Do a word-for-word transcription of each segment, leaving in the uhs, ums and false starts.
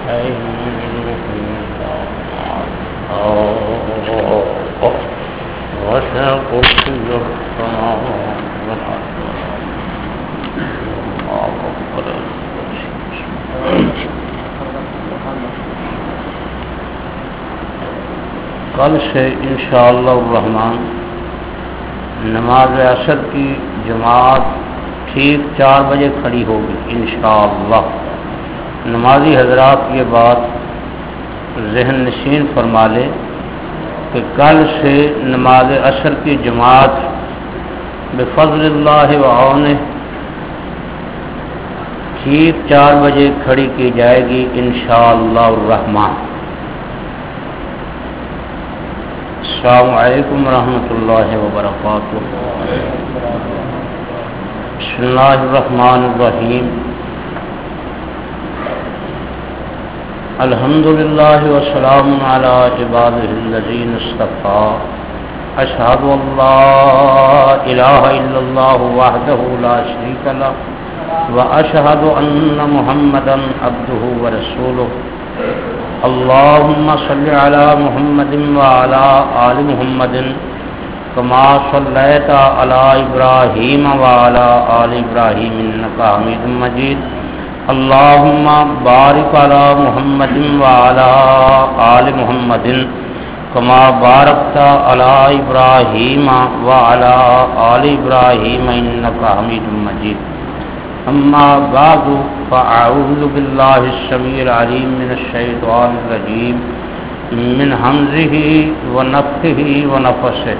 شيء وسع كرسيه السماوات والأرض کل سے انشاءاللہ الرحمن نماز عصر کی جماعت ٹھیک چار بجے کھڑی ہوگی انشاءاللہ۔ نمازی حضرات یہ بات ذہن نشین فرما لے کہ کل سے نماز عصر کی جماعت بفضل اللہ وعونہ ٹھیک چار بجے کھڑی کی جائے گی انشاءاللہ الرحمن۔ السلام علیکم ورحمۃ اللہ وبرکاتہ۔ بسم اللہ الرحمن الرحیم۔ الحمد للہ والسلام علی عبادہ الذین اصطفیٰ۔ اشہد ان لا الہ الا اللہ وحدہ لا شریک لہ واشہد ان محمدا عبدہ ورسولہ۔ اللهم صل على محمد وعلى آل محمد كما صليت على إبراهيم وعلى آل إبراهيم إنك حميد مجيد۔ اللهم بارك على محمد وعلى آل محمد كما باركت على إبراهيم وعلى آل إبراهيم إنك حميد مجيد۔ اما بعد فاعوذ باللہ السمیع العلیم من الشیطان الرجیم من حمزہ ونفخہ ونفثہ۔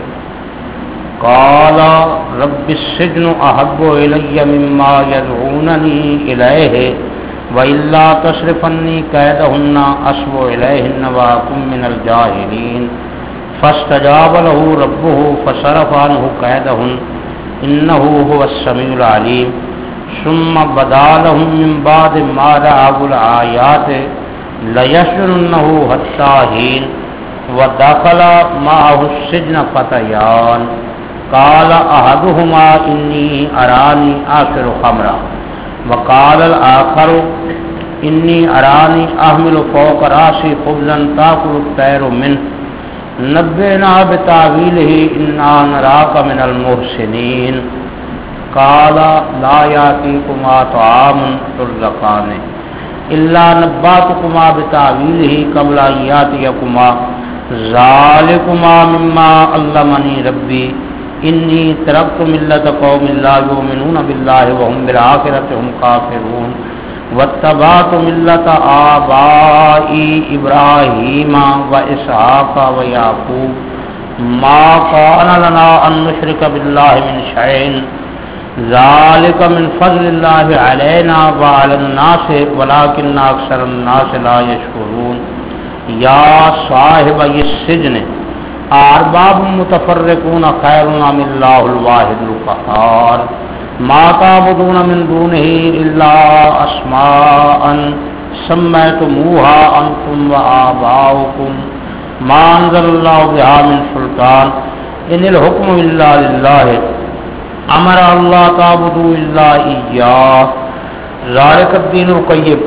قال رب السجن احب الی مما یدعوننی الیہ والا تصرف عنی کیدہن اصب الیہن واکن من الجاہلین۔ فاستجاب له ربہ فصرف عنہ کیدہن انہ هو السمیع العلیم۔ ثم بدا لهم من بعد ما رأوا الآيات ليسجننه حتى حين۔ ودخل معه السجن فتيان قال أحدهما إني أراني آكل خمرا وقال الآخر إني أراني أحمل فوق رأسي خبزا تأكل الطير منه نبئنا بتأويله إنا نراك من المحسنين۔ قال لا يأتيكما طعام ترزقانه إلا نبأتكما بتأويله قبل أن يأتيكما ذلكما مما علمني ربي إني تركت ملة قوم لا يؤمنون بالله وهم بالآخرة هم كافرون واتبعت ملة آبائي إبراهيم وإسحاق ويعقوب ما كان لنا أن نشرك بالله من شيء ذلك من فضل اللہ علینا وعلی الناس ولکن اکثر الناس لا یشکرون۔ یا صاحب السجن ارباب متفرقون خیر ام اللہ الواحد القہار۔ ما تعبدون من دونہ الا اسماء سمیتموها انتم وآباؤکم ما انزل اللہ بها من سلطان ان الحکم الا للہ امر اللہ تعبدوا الا ایاہ ذالک الدین القیم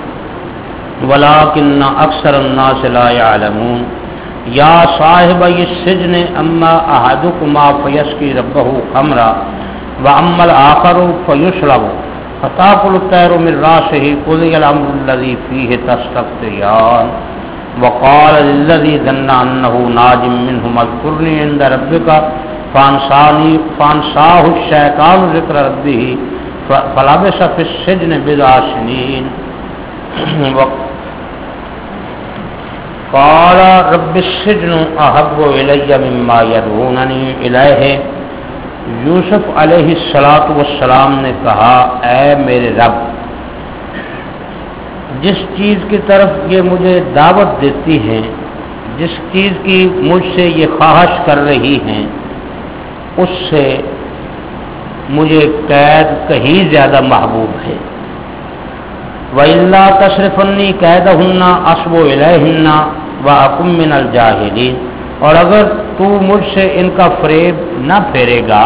ولکن اکثر الناس لا یعلمون۔ یا صاحب السجن اما احدکما فیسقی ربہ خمرا واما الاخر فیشرب فتأکل الطیر من رأسہ قضی الامر الذی فیہ تستفتیان۔ وقال للذی ظن انہ ناج منہما اذکرنی عند ربک فانسانی فانساہ الشیطان ذکر ربہ فلبث فی السجن بضع سنین۔ قال رب السجن احب الی مما یدعوننی الیہ۔ یوسف علیہ الصلاۃ والسلام نے کہا اے میرے رب، جس چیز کی طرف یہ مجھے دعوت دیتی ہیں، جس چیز کی مجھ سے یہ خواہش کر رہی ہیں، اس سے مجھے قید کہیں زیادہ محبوب ہے۔ وَإِلَّا تَصْرِفْنِي كَيْدَهُنَّ أَصْبُ إِلَيْهِنَّ وَأَكُن مِّنَ الْجَاهِلِينَ۔ اور اگر تو مجھ سے ان کا فریب نہ پھیرے گا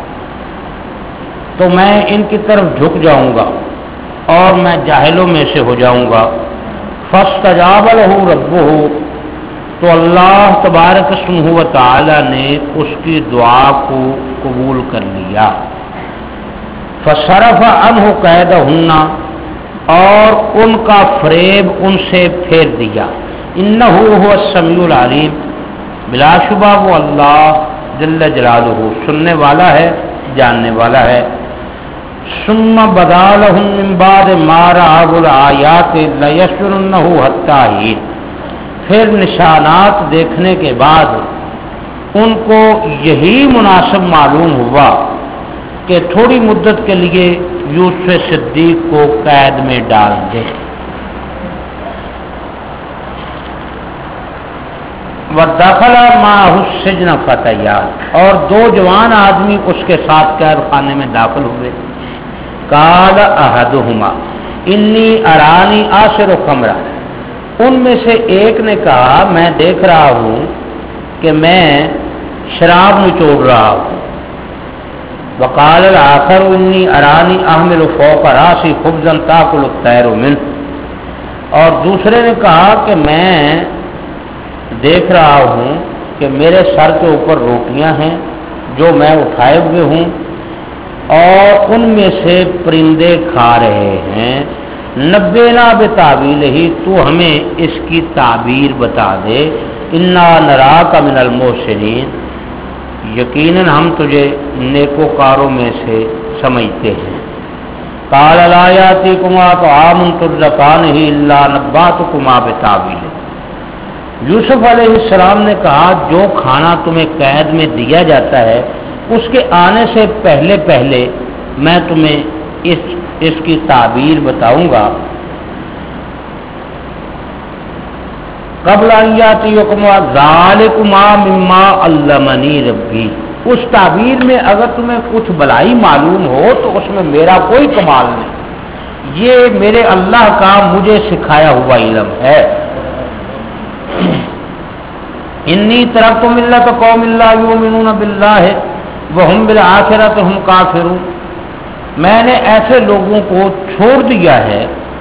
تو میں ان کی طرف جھک جاؤں گا اور میں جاہلوں میں سے ہو جاؤں گا۔ فاستجاب لہ ربہ، تو اللہ تبارک اسمہ و تعالی نے اس کی دعا کو قبول کر لیا. فصرف عنہ کیدہن، اور ان کا فریب ان سے پھیر دیا. انہ هو السمیع العلیم، بلا شبہ وہ اللہ جل جلالہ سننے والا ہے، جاننے والا ہے. ثم بدا لهم من بعد ما رأوا الآیات لیسجننہ حتی حین، پھر نشانات دیکھنے کے بعد ان کو یہی مناسب معلوم ہوا کہ تھوڑی مدت کے لیے یوسف صدیق کو قید میں ڈال دے. وَدَخَلَ مَعَهُ السِّجْنَ فَتَيَّانِ، اور دو جوان آدمی اس کے ساتھ قید خانے میں داخل ہوئے. قَالَ أَحَدُهُمَا إِنِّي أَرَانِي آصِرُ خَمْرًا، ان میں سے ایک نے کہا میں دیکھ رہا ہوں کہ میں شراب نچوڑ رہا ہوں. وقال الآخر إني أراني أحمل فوق رأسي خبزا تأكل الطير منه، اور دوسرے نے کہا کہ میں دیکھ رہا ہوں کہ میرے سر کے اوپر روٹیاں ہیں جو میں اٹھائے ہوئے ہوں اور ان میں سے پرندے کھا رہے ہیں. نبینا بتاویلہ، تو ہمیں اس کی تعبیر بتا دے. انا نراک من المحسنین، یقیناً ہم تجھے نیکوکاروں میں سے سمجھتے ہیں. قال لا یاتیکما طعام ترزقانہ الا نباتکما بتاویلہ، یوسف علیہ السلام نے کہا جو کھانا تمہیں قید میں دیا جاتا ہے اس کے آنے سے پہلے پہلے میں تمہیں اس اس کی تعبیر بتاؤں گا. قبل ان یاتیکما ذالکما مما علمنی ربی، اس تعبیر میں اگر تمہیں کچھ بلائی معلوم ہو تو اس میں میرا کوئی کمال نہیں، یہ میرے اللہ کا مجھے سکھایا ہوا علم ہے. انی ترکت ملت قوم لا یؤمنون باللہ وہم بالآخرۃ ہم کافرون، میں نے ایسے لوگوں کو چھوڑ دیا ہے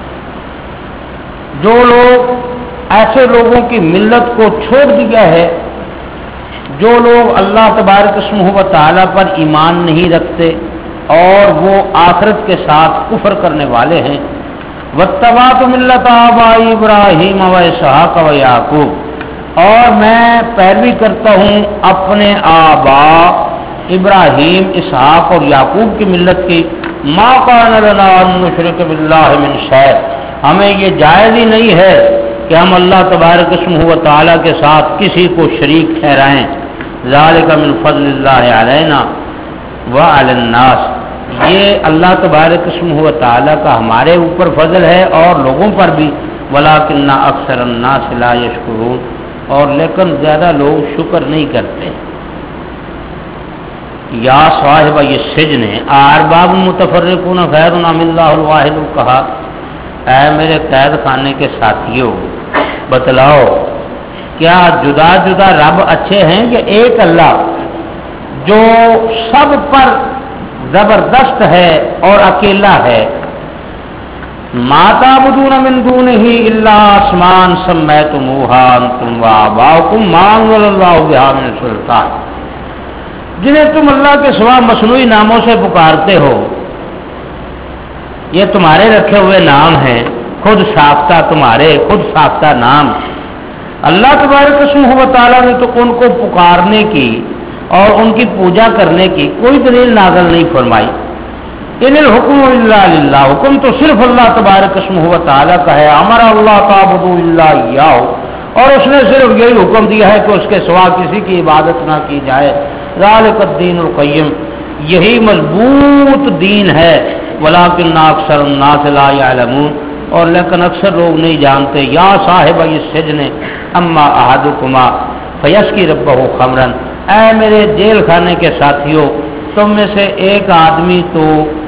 جو لوگ ایسے لوگوں کی ملت کو چھوڑ دیا ہے جو لوگ اللہ تبارک اسمہ و تعالی پر ایمان نہیں رکھتے اور وہ آخرت کے ساتھ کفر کرنے والے ہیں. واتبعت ملت آبائی ابراہیم و اسحاق و یعقوب، اور میں پیروی کرتا ہوں اپنے آبا ابراہیم، اسحاق اور یعقوب کی ملت کی. ما کان لنا ان نشرک باللہ من شیء، ہمیں یہ جائز ہی نہیں ہے کہ ہم اللہ تبارک اسمہ و تعالی کے ساتھ کسی کو شریک ٹھہرائیں. ذالک من فضل اللہ علینا وعلی الناس، یہ اللہ تبارک اسمہ و تعالی کا ہمارے اوپر فضل ہے اور لوگوں پر بھی. ولکن اکثر الناس لا یشکرون، اور لیکن زیادہ لوگ شکر نہیں کرتے. یا صاحب یہ سجن ارباب متفرقون خیر ام اللہ الواحد، کہا اے میرے قید خانے کے ساتھیوں بتلاؤ کیا جدا جدا رب اچھے ہیں کہ ایک اللہ جو سب پر زبردست ہے اور اکیلا ہے. ما تعبدون من دونه الا اسماء سمیتموها انتم وآباؤکم ما انزل اللہ بها من سلطان، جنہیں تم اللہ کے سوا مصنوعی ناموں سے پکارتے ہو، یہ تمہارے رکھے ہوئے نام ہیں، خود ساختہ تمہارے خود ساختہ نام. اللہ تبارک اسمہ و تعالیٰ نے تو ان کو پکارنے کی اور ان کی پوجا کرنے کی کوئی دلیل نازل نہیں فرمائی. ان الحکم الا للہ، حکم تو صرف اللہ تبارک اسمہ و تعالیٰ کا ہے. امر اللہ تعبدوا الا ایاہ، اور اس نے صرف یہی حکم دیا ہے کہ اس کے سوا کسی کی عبادت نہ کی جائے. ذالک الدین القیم، یہی مضبوط دین ہے. ولکن اکثر الناس لا یعلمون، اور لیکن اکثر لوگ نہیں جانتے. یا صاحب السجن اما احدکما فیسقی ربہ خمرا، اے میرے جیل خانے کے ساتھیوں تم میں سے ایک آدمی تو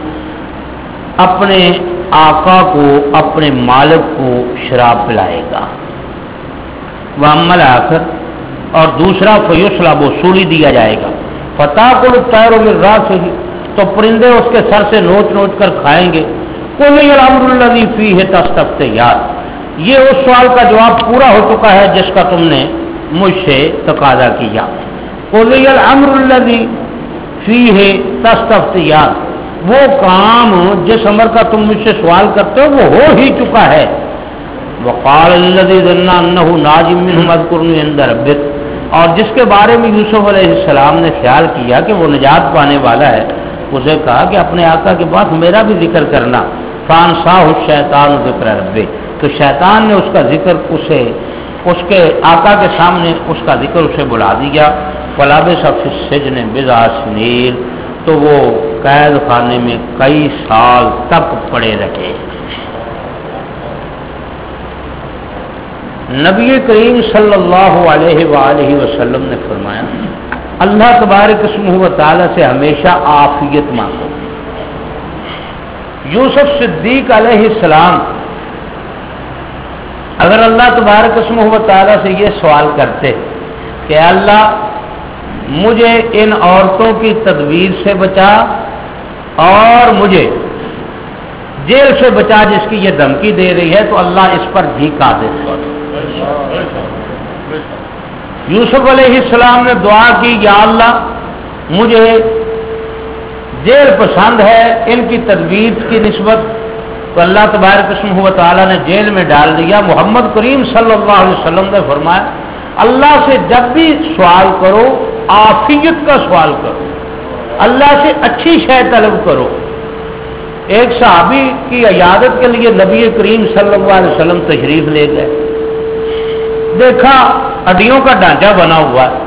اپنے آقا کو، اپنے مالک کو شراب پلائے گا. واما الآخر، اور دوسرا فیصلب، سولی دیا جائے گا. فتاکل الطیر من راسہ، تو پرندے اس کے سر سے نوچ نوچ کر کھائیں گے. قل الامر الذی فیہ تستفتیان، یہ اس سوال کا جواب پورا ہو چکا ہے جس کا تم نے مجھ سے تقاضا کیا. قُلِ الْأَمْرُ الَّذِي فِيهِ تَسْتَفْتِيَانِ، وہ کام جس امر کا تم مجھ سے سوال کرتے ہو وہ ہو ہی چکا ہے. وَقَالَ الَّذِي ظَنَّ أَنَّهُ نَاجٍ مِّنْهُمْ اذْكُرْنِي عِندَ رَبِّكَ، اور جس کے بارے میں یوسف علیہ السلام نے خیال کیا کہ وہ نجات پانے والا ہے، اسے کہا کہ اپنے آقا کے پاس میرا بھی ذکر کرنا. فَأَنسَاهُ الشَّيْطَانُ ذِكْرَ رَبِّهِ، تو شیطان نے اس کا ذکر اسے اس کے آقا کے سامنے اس کا ذکر اسے بلا دیا. فَلَبِثَ فِي السِّجْنِ بِضْعَ سِنِينَ، تو وہ قید خانے میں کئی سال تک پڑے رہے. نبی کریم صلی اللہ علیہ وآلہ وسلم نے فرمایا اللہ تبارک اسمہ و تعالی سے ہمیشہ عافیت مانگو. یوسف صدیق علیہ السلام اگر اللہ تبارک اسمہ و تعالی سے یہ سوال کرتے کہ اللہ مجھے ان عورتوں کی تدبیر سے بچا اور مجھے جیل سے بچا جس کی یہ دھمکی دے رہی ہے، تو اللہ اس پر بھی قادر ہے. یوسف علیہ السلام نے دعا کی یا اللہ مجھے جیل پسند ہے ان کی تدبیر کی نسبت، تو اللہ تبارک اسمہ و تعالیٰ نے جیل میں ڈال دیا. محمد کریم صلی اللہ علیہ وسلم نے فرمایا اللہ سے جب بھی سوال کرو عافیت کا سوال کرو، اللہ سے اچھی شے طلب کرو. ایک صحابی کی عیادت کے لیے نبی کریم صلی اللہ علیہ وسلم تشریف لے گئے، دیکھا ہڈیوں کا ڈھانچہ بنا ہوا ہے.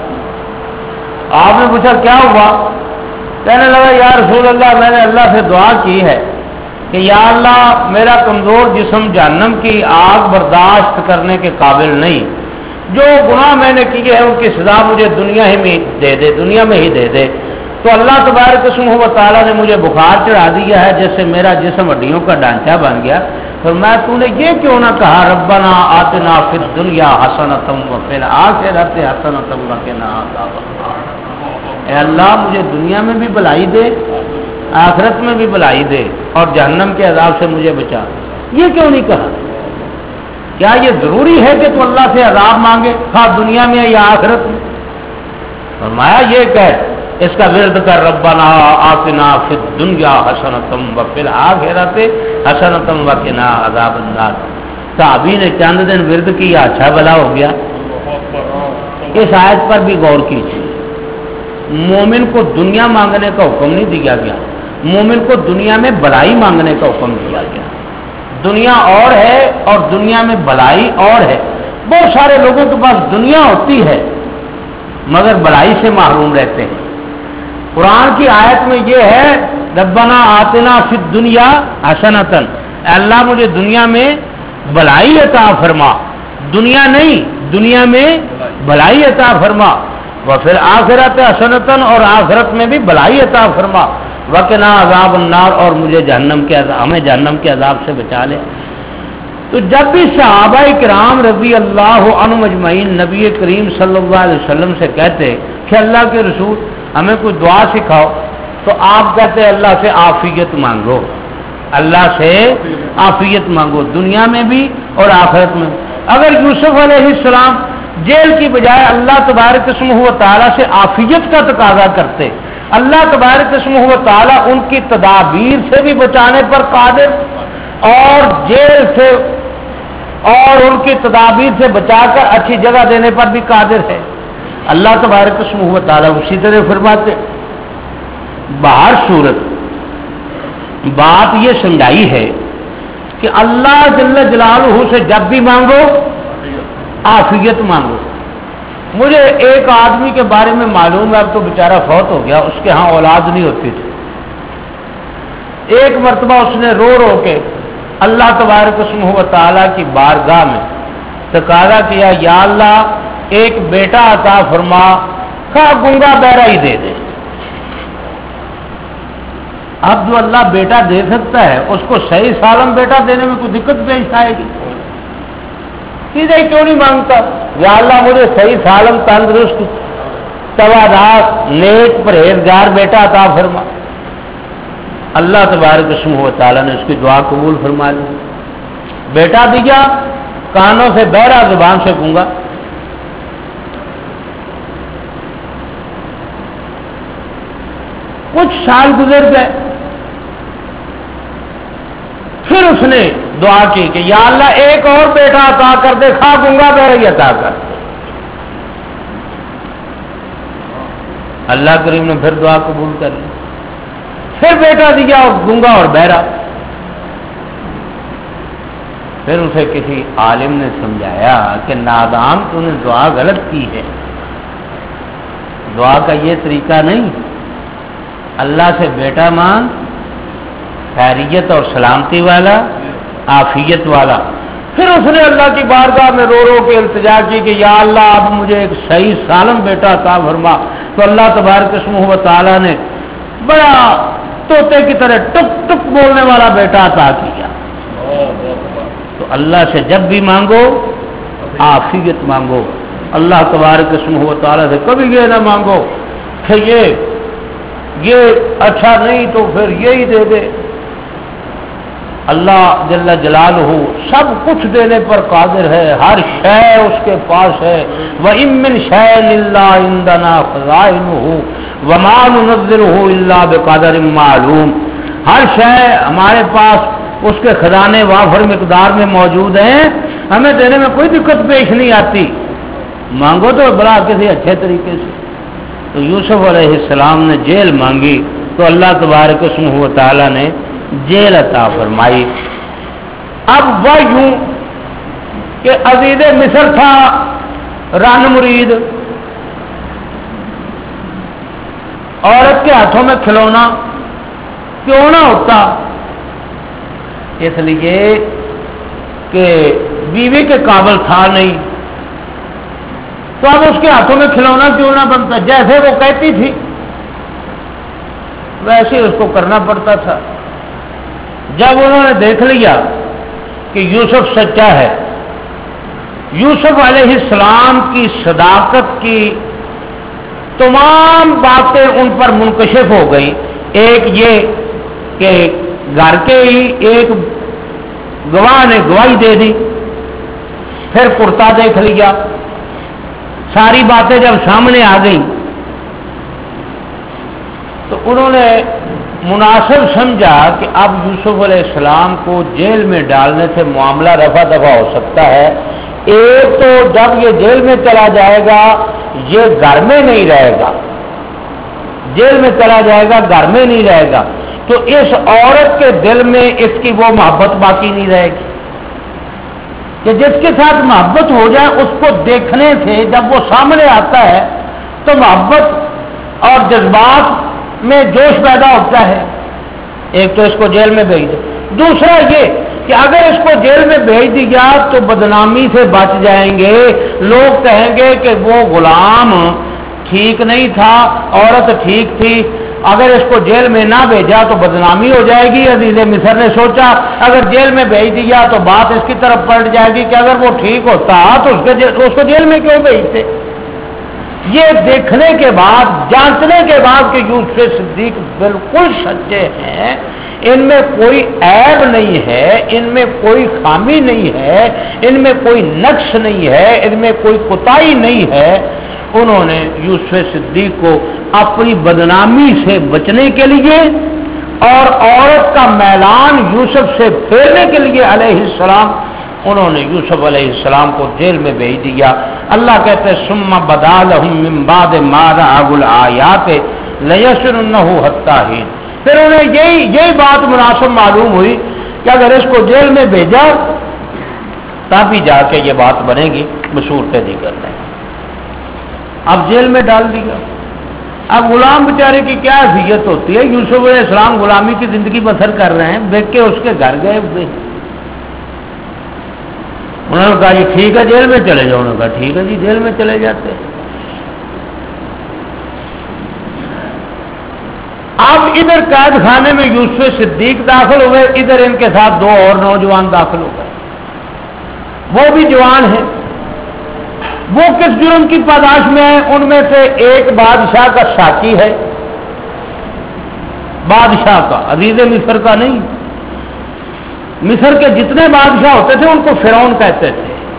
آپ نے پوچھا کیا ہوا؟ کہنے لگا یا رسول اللہ میں نے اللہ سے دعا کی ہے کہ یا اللہ میرا کمزور جسم جہنم کی آگ برداشت کرنے کے قابل نہیں، جو گناہ میں نے کیے ہیں ان کی سزا مجھے دنیا ہی میں دے دے دنیا میں ہی دے دے. تو اللہ تبارک اسمہ و تعالیٰ نے مجھے بخار چڑھا دیا ہے جس سے میرا جسم ہڈیوں کا ڈھانچہ بن گیا. فرمایا تو نے یہ کیوں نہ کہا ربنا آتنا فی الدنیا حسنۃ وفی الآخرۃ حسنۃ وقنا عذاب النار، اے اللہ مجھے دنیا میں بھی بھلائی دے آخرت میں بھی بھلائی دے اور جہنم کے عذاب سے مجھے بچا. یہ کیوں نہیں کہا؟ کیا یہ ضروری ہے کہ تو اللہ سے عذاب مانگے خواہ دنیا میں یا آخرت میں؟ فرمایا یہ کہہ اس کا ورد کر ربنا آتنا فی الدنیا حسنۃ وفی الآخرۃ حسنۃ وقنا عذاب النار. صحابی نے چند دن ورد کیا اچھا بھلا ہو گیا. اس آیت پر بھی غور کیجیے. مومن کو دنیا مانگنے کا حکم نہیں دیا گیا، مومن کو دنیا میں بھلائی مانگنے کا حکم دیا گیا. دنیا اور ہے اور دنیا میں بھلائی اور ہے. بہت سارے لوگوں کے پاس دنیا ہوتی ہے مگر بھلائی سے محروم رہتے ہیں. قرآن کی آیت میں یہ ہے ربنا آتنا فی الدنیا حسنۃ، اللہ مجھے دنیا میں بھلائی عطا فرما، دنیا نہیں دنیا میں بھلائی عطا فرما. وفی الآخرۃ حسنۃ، اور آخرت میں بھی بھلائی عطا فرما. وقنا عذاب النار، اور مجھے جہنم کے عذاب ہمیں جہنم کے عذاب سے بچا لے. تو جب بھی صحابہ کرام رضی اللہ عنہم اجمعین نبی کریم صلی اللہ علیہ وسلم سے کہتے کہ اللہ کے رسول ہمیں کوئی دعا سکھاؤ، تو آپ کہتے اللہ سے عافیت مانگو، اللہ سے عافیت مانگو دنیا میں بھی اور آخرت میں. اگر یوسف علیہ السلام جیل کی بجائے اللہ تبارک اسمہ و تعالیٰ سے عافیت کا تقاضا کرتے، اللہ تبارک اسمہ و تعالیٰ ان کی تدابیر سے بھی بچانے پر قادر اور جیل سے اور ان کی تدابیر سے بچا کر اچھی جگہ دینے پر بھی قادر ہے. اللہ تبارک اسمہ و تعالیٰ اسی طرح فرماتے. باہر صورت بات یہ سمجھائی ہے کہ اللہ جل جلالہ سے جب بھی مانگو عافیت مانگو. مجھے ایک آدمی کے بارے میں معلوم ہے، اب تو بیچارہ فوت ہو گیا، اس کے ہاں اولاد نہیں ہوتی تھی. ایک مرتبہ اس نے رو رو کے اللہ تبارک اسمہ و تعالیٰ کی بارگاہ میں تقاضا کیا یا اللہ ایک بیٹا عطا فرما، خواہ گنگا بہرا ہی دے دے. اب جو اللہ بیٹا دے سکتا ہے اس کو صحیح سالم بیٹا دینے میں کوئی دقت پیش آئے گی؟ سیدھے کیوں نہیں مانگتا یا اللہ مجھے صحیح سالم تندرست توادار نیک پرہیزگار بیٹا عطا فرما. اللہ تبارک اسمہ و تعالیٰ نے اس کی دعا قبول فرما لی، بیٹا دیا کانوں سے بہرا زبان سے گونگا. کچھ سال گزر گئے، پھر اس نے دعا کی کہ یا اللہ ایک اور بیٹا عطا کر دے، کھا گونگا بہرا عطا کر. اللہ کریم نے پھر دعا قبول کر لی، پھر بیٹا دیا اور گونگا اور بہرا. پھر اسے کسی عالم نے سمجھایا کہ نادان تو نے دعا غلط کی ہے، دعا کا یہ طریقہ نہیں، اللہ سے بیٹا مانگ، خیریت اور سلامتی والا، عافیت والا. پھر اس نے اللہ کی بارگاہ میں رو رو کے التجا کی کہ یا اللہ اب مجھے ایک صحیح سالم بیٹا عطا فرما. تو اللہ تبارک اسمہ و تعالیٰ نے بڑا طوطے کی طرح ٹک ٹک بولنے والا بیٹا عطا کیا. تو اللہ سے جب بھی مانگو عافیت مانگو. اللہ تبارک اسمہ و تعالیٰ سے کبھی یہ نہ مانگو کہ یہ یہ اچھا نہیں تو پھر یہی دے دے. اللہ جل جلالہ سب کچھ دینے پر قادر ہے، ہر شے اس کے پاس ہے. وَإِن مِّن شَيْءٍ إِلَّا عِندَنَا خَزَائِنُهُ وَمَا نُنَزِّلُهُ إِلَّا بِقَدَرٍ مَّعْلُومٍ. ہر شے ہمارے پاس اس کے خزانے وافر مقدار میں موجود ہیں، ہمیں دینے میں کوئی دقت پیش نہیں آتی. مانگو تو بڑا کسی اچھے طریقے سے. تو یوسف علیہ السلام نے جیل مانگی تو اللہ تبارک اسمہ و تعالیٰ نے جیل عطا فرمائی. اب وہ یوں کہ عزیز مصر تھا رن مرید، عورت کے ہاتھوں میں کھلونا کیوں نہ ہوتا، اس لیے کہ بیوی کے قابل تھا نہیں، تو اب اس کے ہاتھوں میں کھلونا کیوں نہ بنتا، جیسے وہ کہتی تھی ویسے اس کو کرنا پڑتا تھا. جب انہوں نے دیکھ لیا کہ یوسف سچا ہے، یوسف علیہ السلام کی صداقت کی تمام باتیں ان پر منکشف ہو گئی. ایک یہ کہ گھر کے ہی ایک گواہ نے گواہی دے دی، پھر کرتا دیکھ لیا، ساری باتیں جب سامنے آ گئیں تو انہوں نے مناسب سمجھا کہ اب یوسف علیہ السلام کو جیل میں ڈالنے سے معاملہ رفع دفع ہو سکتا ہے. ایک تو جب یہ جیل میں چلا جائے گا یہ گھر میں نہیں رہے گا، جیل میں چلا جائے گا گھر میں نہیں رہے گا، تو اس عورت کے دل میں اس کی وہ محبت باقی نہیں رہے گی کہ جس کے ساتھ محبت ہو جائے اس کو دیکھنے سے جب وہ سامنے آتا ہے تو محبت اور جذبات میں جوش پیدا ہوتا ہے. ایک تو اس کو جیل میں بھیج دے، دوسرا یہ کہ اگر اس کو جیل میں بھیج دیا تو بدنامی سے بچ جائیں گے، لوگ کہیں گے کہ وہ غلام ٹھیک نہیں تھا، عورت ٹھیک تھی. اگر اس کو جیل میں نہ بھیجا تو بدنامی ہو جائے گی. عزیز مصر نے سوچا اگر جیل میں بھیج دیا تو بات اس کی طرف پلٹ جائے گی کہ اگر وہ ٹھیک ہوتا تو اس کے اس کو جیل میں کیوں بھیجتے. یہ دیکھنے کے بعد، جانچنے کے بعد کہ یوسف صدیق بالکل سچے ہیں، ان میں کوئی عیب نہیں ہے، ان میں کوئی خامی نہیں ہے، ان میں کوئی نقص نہیں ہے، ان میں کوئی کوتاہی نہیں ہے، انہوں نے یوسف صدیق کو اپنی بدنامی سے بچنے کے لیے اور عورت کا میلان یوسف سے پھیرنے کے لیے علیہ السلام انہوں نے یوسف علیہ السلام کو جیل میں بھیج دیا. اللہ کہتے ہیں ثم بدا لهم من بعد ما رأوا الآیات لیسجننہ حتی حین. پھر انہیں یہی یہی بات مناسب معلوم ہوئی کہ اگر اس کو جیل میں بھیجا تب ہی جا کے یہ بات بنے گی بصورت دیگر نہیں. اب جیل میں ڈال دیا. اب غلام بیچارے کی کیا حیثیت ہوتی ہے؟ یوسف علیہ السلام غلامی کی زندگی بسر کر رہے ہیں، دیکھ کے اس کے گھر گئے ہوئے. انہوں نے کہا جی ٹھیک ہے جیل میں چلے جاؤ. انہوں نے کہا ٹھیک ہے جی جیل میں چلے جاتے. اب ادھر قید خانے میں یوسف صدیق داخل ہوئے، ادھر ان کے ساتھ دو اور نوجوان داخل ہو گئے، وہ بھی جوان ہیں. وہ کس جرم کی پاداش میں ہیں؟ ان میں سے ایک بادشاہ کا ساقی ہے، بادشاہ کا، عزیز مصر کا نہیں. مصر کے جتنے بادشاہ ہوتے تھے ان کو فرعون کہتے تھے.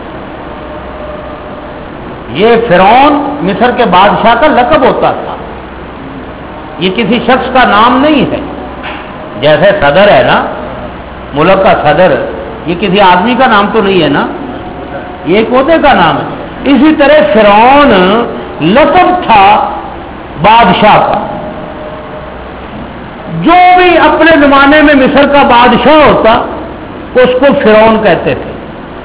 یہ فرعون مصر کے بادشاہ کا لقب ہوتا تھا، یہ کسی شخص کا نام نہیں ہے. جیسے صدر ہے نا، ملک کا صدر، یہ کسی آدمی کا نام تو نہیں ہے نا، یہ ایک عہدے کا نام ہے. اسی طرح فرعون لقب تھا بادشاہ کا. جو بھی اپنے زمانے میں مصر کا بادشاہ ہوتا اس کو فرعون کہتے تھے.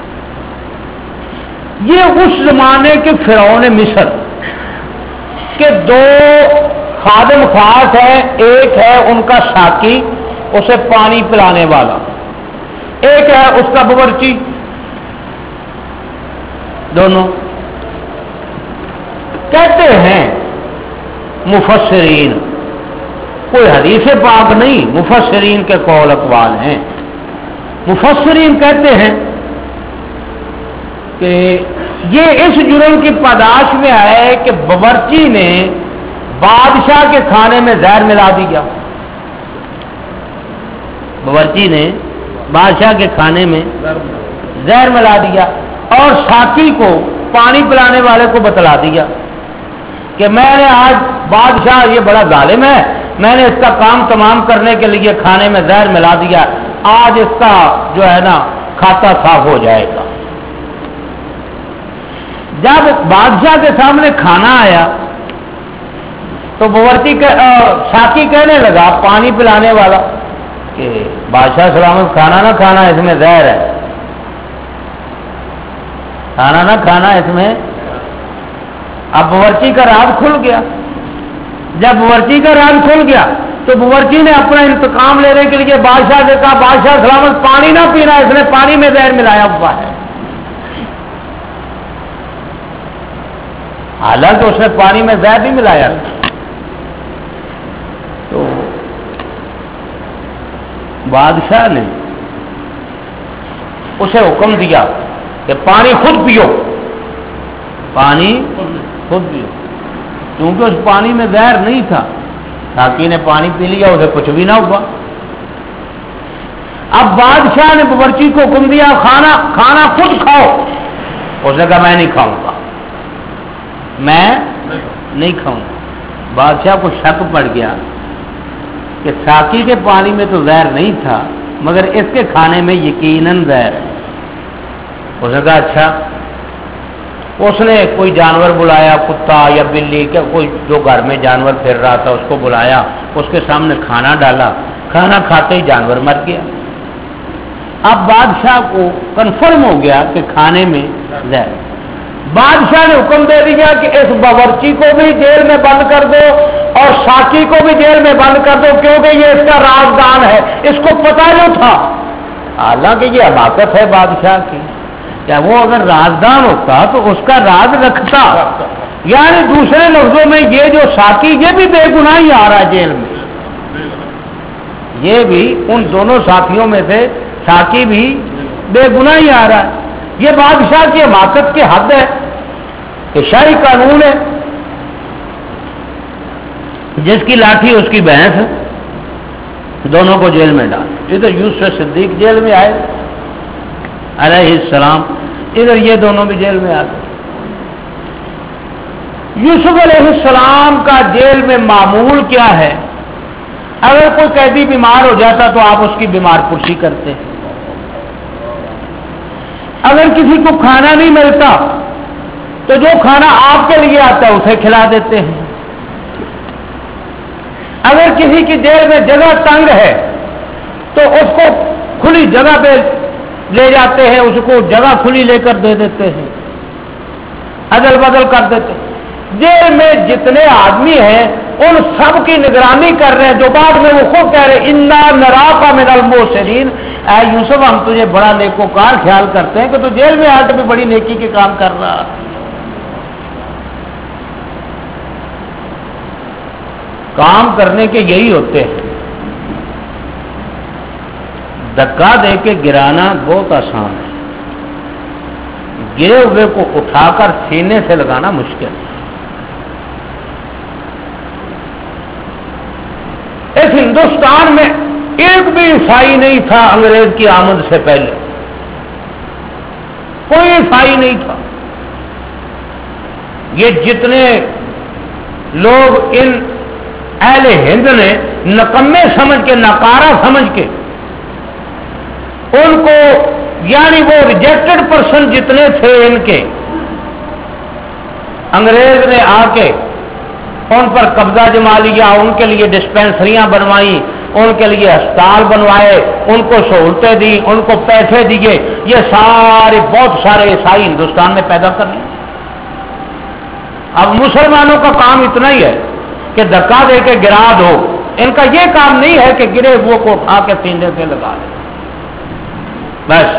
یہ اس زمانے کے فرعون مصر کے دو خادم خاص ہیں. ایک ہے ان کا ساقی، اسے پانی پلانے والا، ایک ہے اس کا باورچی. دونوں کہتے ہیں مفسرین، کوئی حدیث پاک نہیں، مفسرین کے قول اقوال ہیں. مفسرین کہتے ہیں کہ یہ اس جرم کی پاداش میں آئے کہ باورچی نے بادشاہ کے کھانے میں زہر ملا دیا. باورچی نے بادشاہ کے کھانے میں زہر ملا دیا اور ساتھی کو، پانی پلانے والے کو بتلا دیا کہ میں نے آج، بادشاہ یہ بڑا ظالم ہے، میں نے اس کا کام تمام کرنے کے لیے کھانے میں زہر ملا دیا، آج اس کا جو ہے نا کھاتا صاف ہو جائے گا. جب بادشاہ کے سامنے کھانا آیا تو باورچی ساقی کہنے لگا، پانی پلانے والا، کہ بادشاہ سلامت کھانا نہ کھانا، اس میں زہر ہے، کھانا نہ کھانا اس میں. اب باورچی کا راز کھل گیا. جب باورچی کا راز کھل گیا تو باورچی نے اپنا انتقام لینے کے لیے بادشاہ سے کہا، بادشاہ سلامت پانی نہ پینا، اس نے پانی میں زہر ملایا ہوا ہے. حالانکہ اس نے پانی میں زہر نہیں ملایا. تو بادشاہ نے اسے حکم دیا کہ پانی خود پیو، پانی خود پیو، کیونکہ اس پانی میں زہر نہیں تھا. ساقی نے پانی پی لیا، اسے کچھ بھی نہ ہوا. اب بادشاہ نے باورچی کو حکم دیا، کھانا کھانا خود کھاؤ. اس نے کہا میں نہیں کھاؤں گا، میں نہیں کھاؤں گا. بادشاہ کو شک پڑ گیا کہ ساقی کے پانی میں تو زہر نہیں تھا، مگر اس کے کھانے میں یقیناً زہر ہے. اس نے کہا اچھا. اس نے کوئی جانور بلایا، کتا یا بلی، کہ کوئی جو گھر میں جانور پھر رہا تھا اس کو بلایا، اس کے سامنے کھانا ڈالا. کھانا کھاتے ہی جانور مر گیا. اب بادشاہ کو کنفرم ہو گیا کہ کھانے میں زہر. بادشاہ نے حکم دے دیا کہ اس باورچی کو بھی جیل میں بند کر دو اور ساقی کو بھی جیل میں بند کر دو، کیونکہ یہ اس کا رازدان ہے. اس کو پتہ جو تھا، حالانکہ یہ حماقت ہے بادشاہ کی، کیا وہ اگر رازدان ہوتا تو اس کا راز رکھتا. یعنی دوسرے لفظوں میں یہ جو ساقی، یہ بھی بے گناہ ہی آ رہا ہے جیل میں. یہ بھی ان دونوں ساتھیوں میں سے ساقی بھی بے گناہ ہی آ رہا ہے. یہ بادشاہ کی حماقت کی حد ہے کہ شاہی قانون ہے، جس کی لاٹھی اس کی بھینس، دونوں کو جیل میں ڈال. ادھر یوسف صدیق جیل میں آئے علیہ السلام، ادھر یہ دونوں بھی جیل میں آ گئے. یوسف علیہ السلام کا جیل میں معمول کیا ہے؟ اگر کوئی قیدی بیمار ہو جاتا تو آپ اس کی بیمار پرسی کرتے ہیں. اگر کسی کو کھانا نہیں ملتا تو جو کھانا آپ کے لیے آتا ہے اسے کھلا دیتے ہیں. اگر کسی کی جیل میں جگہ تنگ ہے تو اس کو کھلی جگہ پہ لے جاتے ہیں، اس کو جگہ کھلی لے کر دے دیتے ہیں، ادل بدل کر دیتے ہیں. جیل میں جتنے آدمی ہیں ان سب کی نگرانی کر رہے ہیں، جو بعد میں وہ خود کہہ رہے انا نراک من المحسنین، اے یوسف ہم تجھے بڑا نیکوکار خیال کرتے ہیں کہ تو جیل میں آ کے بھی بڑی نیکی کے کام کر رہا. کام کرنے کے یہی ہوتے ہیں. دھکا دے کے گرانا بہت آسان ہے، گرے ہوئے کو اٹھا کر سینے سے لگانا مشکل ہے. اس ہندوستان میں ایک بھی عیسائی نہیں تھا انگریز کی آمد سے پہلے، کوئی عیسائی نہیں تھا. یہ جتنے لوگ ان اہل ہند نے نکمے سمجھ کے ناکارہ سمجھ کے ان کو یعنی وہ ریجیکٹڈ پرسن جتنے تھے ان کے انگریز نے آ کے ان پر قبضہ جما لیا، ان کے لیے ڈسپینسریاں بنوائیں، ان کے لیے ہسپتال بنوائے، ان کو سہولتیں دی، ان کو پیسے دیے، یہ سارے بہت سارے عیسائی ہندوستان میں پیدا کر لیے۔ اب مسلمانوں کا کام اتنا ہی ہے کہ دھکا دے کے گرا دو، ان کا یہ کام نہیں ہے کہ گرے وہ کو اٹھا کے سینے سے لگا دے بس۔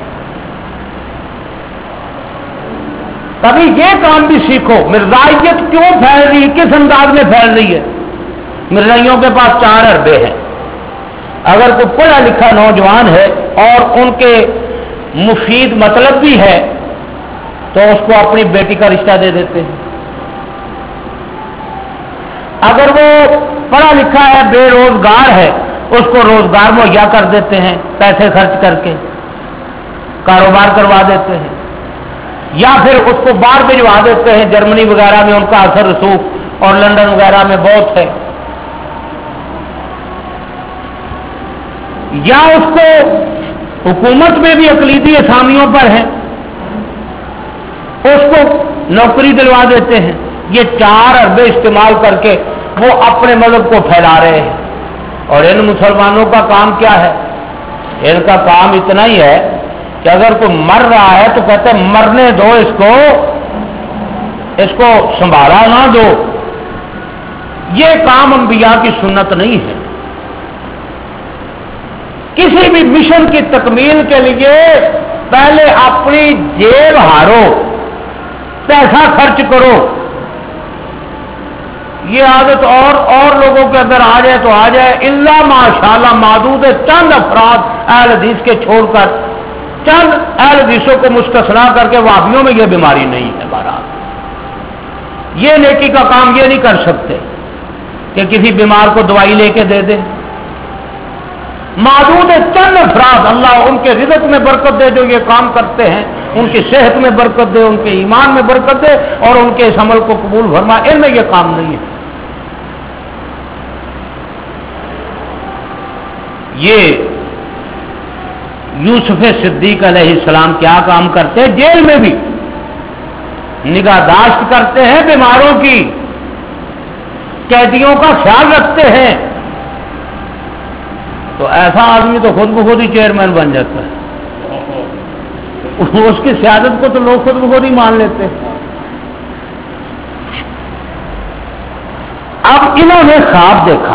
کبھی یہ کام بھی سیکھو، مرزائیت کیوں پھیل رہی، کس انداز میں پھیل رہی ہے۔ مرزائیوں کے پاس چار اربے ہیں، اگر کوئی پڑھا لکھا نوجوان ہے اور ان کے مفید مطلب بھی ہے تو اس کو اپنی بیٹی کا رشتہ دے دیتے ہیں۔ اگر وہ پڑھا لکھا ہے بے روزگار ہے اس کو روزگار مہیا کر دیتے ہیں، پیسے خرچ کر کے کاروبار کروا دیتے ہیں، یا پھر اس کو باہر بھجوا دیتے ہیں۔ جرمنی وغیرہ میں ان کا اثر رسوخ اور لندن وغیرہ میں بہت ہے۔ یا اس کو حکومت میں بھی اقلیتی اسامیوں پر ہیں، اس کو نوکری دلوا دیتے ہیں۔ یہ چار اربے استعمال کر کے وہ اپنے مذہب کو پھیلا رہے ہیں۔ اور ان مسلمانوں کا کام کیا ہے؟ ان کا کام اتنا ہی ہے کہ اگر کوئی مر رہا ہے تو کہتے ہیں مرنے دو اس کو، اس کو سنبھالا نہ دو۔ یہ کام انبیاء کی سنت نہیں ہے۔ کسی بھی مشن کی تکمیل کے لیے پہلے اپنی جیب ہارو، پیسہ خرچ کرو۔ یہ عادت اور اور لوگوں کے اندر آ جائے تو آ جائے، الا ماشاءاللہ معدود چند افراد اہل حدیث کے چھوڑ کر، چند اہل حدیثوں کو مستثنا کر کے وہابیوں میں یہ بیماری نہیں ہے۔ بہرحال یہ نیکی کا کام یہ نہیں کر سکتے کہ کسی بیمار کو دوائی لے کے دے دے۔ معدود چند افراد، اللہ ان کے رزق میں برکت دے جو یہ کام کرتے ہیں، ان کی صحت میں برکت دے، ان کے ایمان میں برکت دے اور ان کے اس عمل کو قبول فرما، ان میں یہ کام نہیں ہے۔ یہ یوسف صدیق علیہ السلام کیا کام کرتے ہیں؟ جیل میں بھی نگہداشت کرتے ہیں بیماروں کی، قیدیوں کا خیال رکھتے ہیں۔ تو ایسا آدمی تو خود بخود ہی چیئرمین بن جاتا ہے، اس کی سیادت کو تو لوگ خود بخود ہی مان لیتے ہیں۔ اب انہوں نے خواب دیکھا،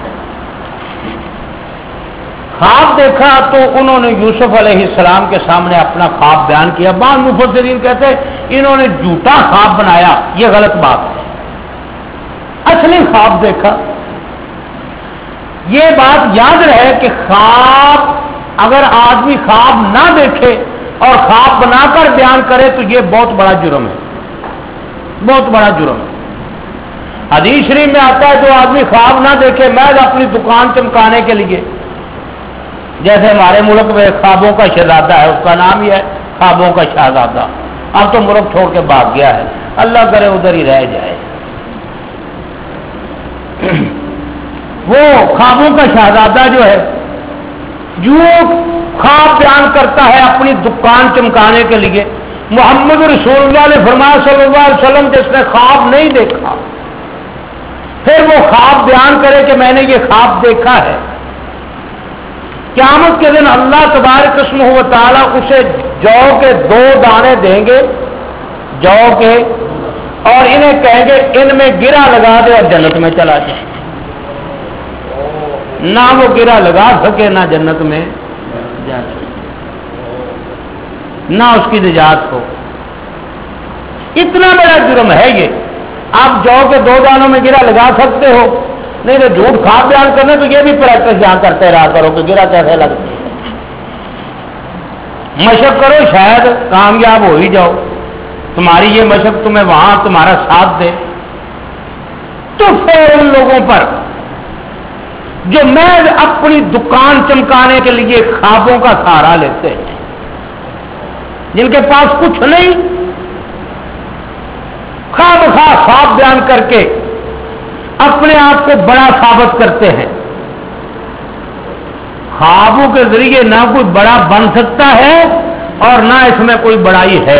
خواب دیکھا تو انہوں نے یوسف علیہ السلام کے سامنے اپنا خواب بیان کیا۔ بعض مفسرین کہتے ہیں انہوں نے جھوٹا خواب بنایا، یہ غلط بات ہے، اصلی خواب دیکھا۔ یہ بات یاد رہے کہ خواب اگر آدمی خواب نہ دیکھے اور خواب بنا کر بیان کرے تو یہ بہت بڑا جرم ہے، بہت بڑا جرم ہے۔ حدیث شریف میں آتا ہے جو آدمی خواب نہ دیکھے محض اپنی دکان چمکانے کے لیے، جیسے ہمارے ملک میں خوابوں کا شہزادہ ہے، اس کا نام ہی ہے خوابوں کا شہزادہ، اب تو ملک چھوڑ کے بھاگ گیا ہے، اللہ کرے ادھر ہی رہ جائے۔ وہ خوابوں کا شہزادہ جو ہے جو خواب بیان کرتا ہے اپنی دکان چمکانے کے لیے، محمد رسول اللہ نے فرمایا صلی اللہ علیہ وسلم جس نے خواب نہیں دیکھا پھر وہ خواب بیان کرے کہ میں نے یہ خواب دیکھا ہے، قیامت کے دن اللہ تبارک اسمہ و تعالیٰ اسے جو کے دو دانے دیں گے، جو کے، اور انہیں کہیں گے ان میں گرا لگا دے اور جنت میں چلا جائے۔ نہ وہ گرا لگا سکے نہ جنت میں جا سکے، نہ اس کی نجات ہو۔ اتنا بڑا جرم ہے یہ۔ آپ جو کے دو دانوں میں گرا لگا سکتے ہو، نہیں تو جھوٹ خواب بیان کرنے تو یہ بھی پریکٹس یہاں کرتے رہا کرو کہ گرا کیسے لگتا ہے، مشق کرو شاید کامیاب ہو ہی جاؤ، تمہاری یہ مشق تمہیں وہاں تمہارا ساتھ دے۔ تو پھر ان لوگوں پر جو محض اپنی دکان چمکانے کے لیے خوابوں کا سہارا لیتے ہیں، جن کے پاس کچھ نہیں، خواہ بخواہ خواب بیان کر کے اپنے آپ کو بڑا ثابت کرتے ہیں. خوابوں کے ذریعے نہ کوئی بڑا بن سکتا ہے اور نہ اس میں کوئی بڑائی ہے.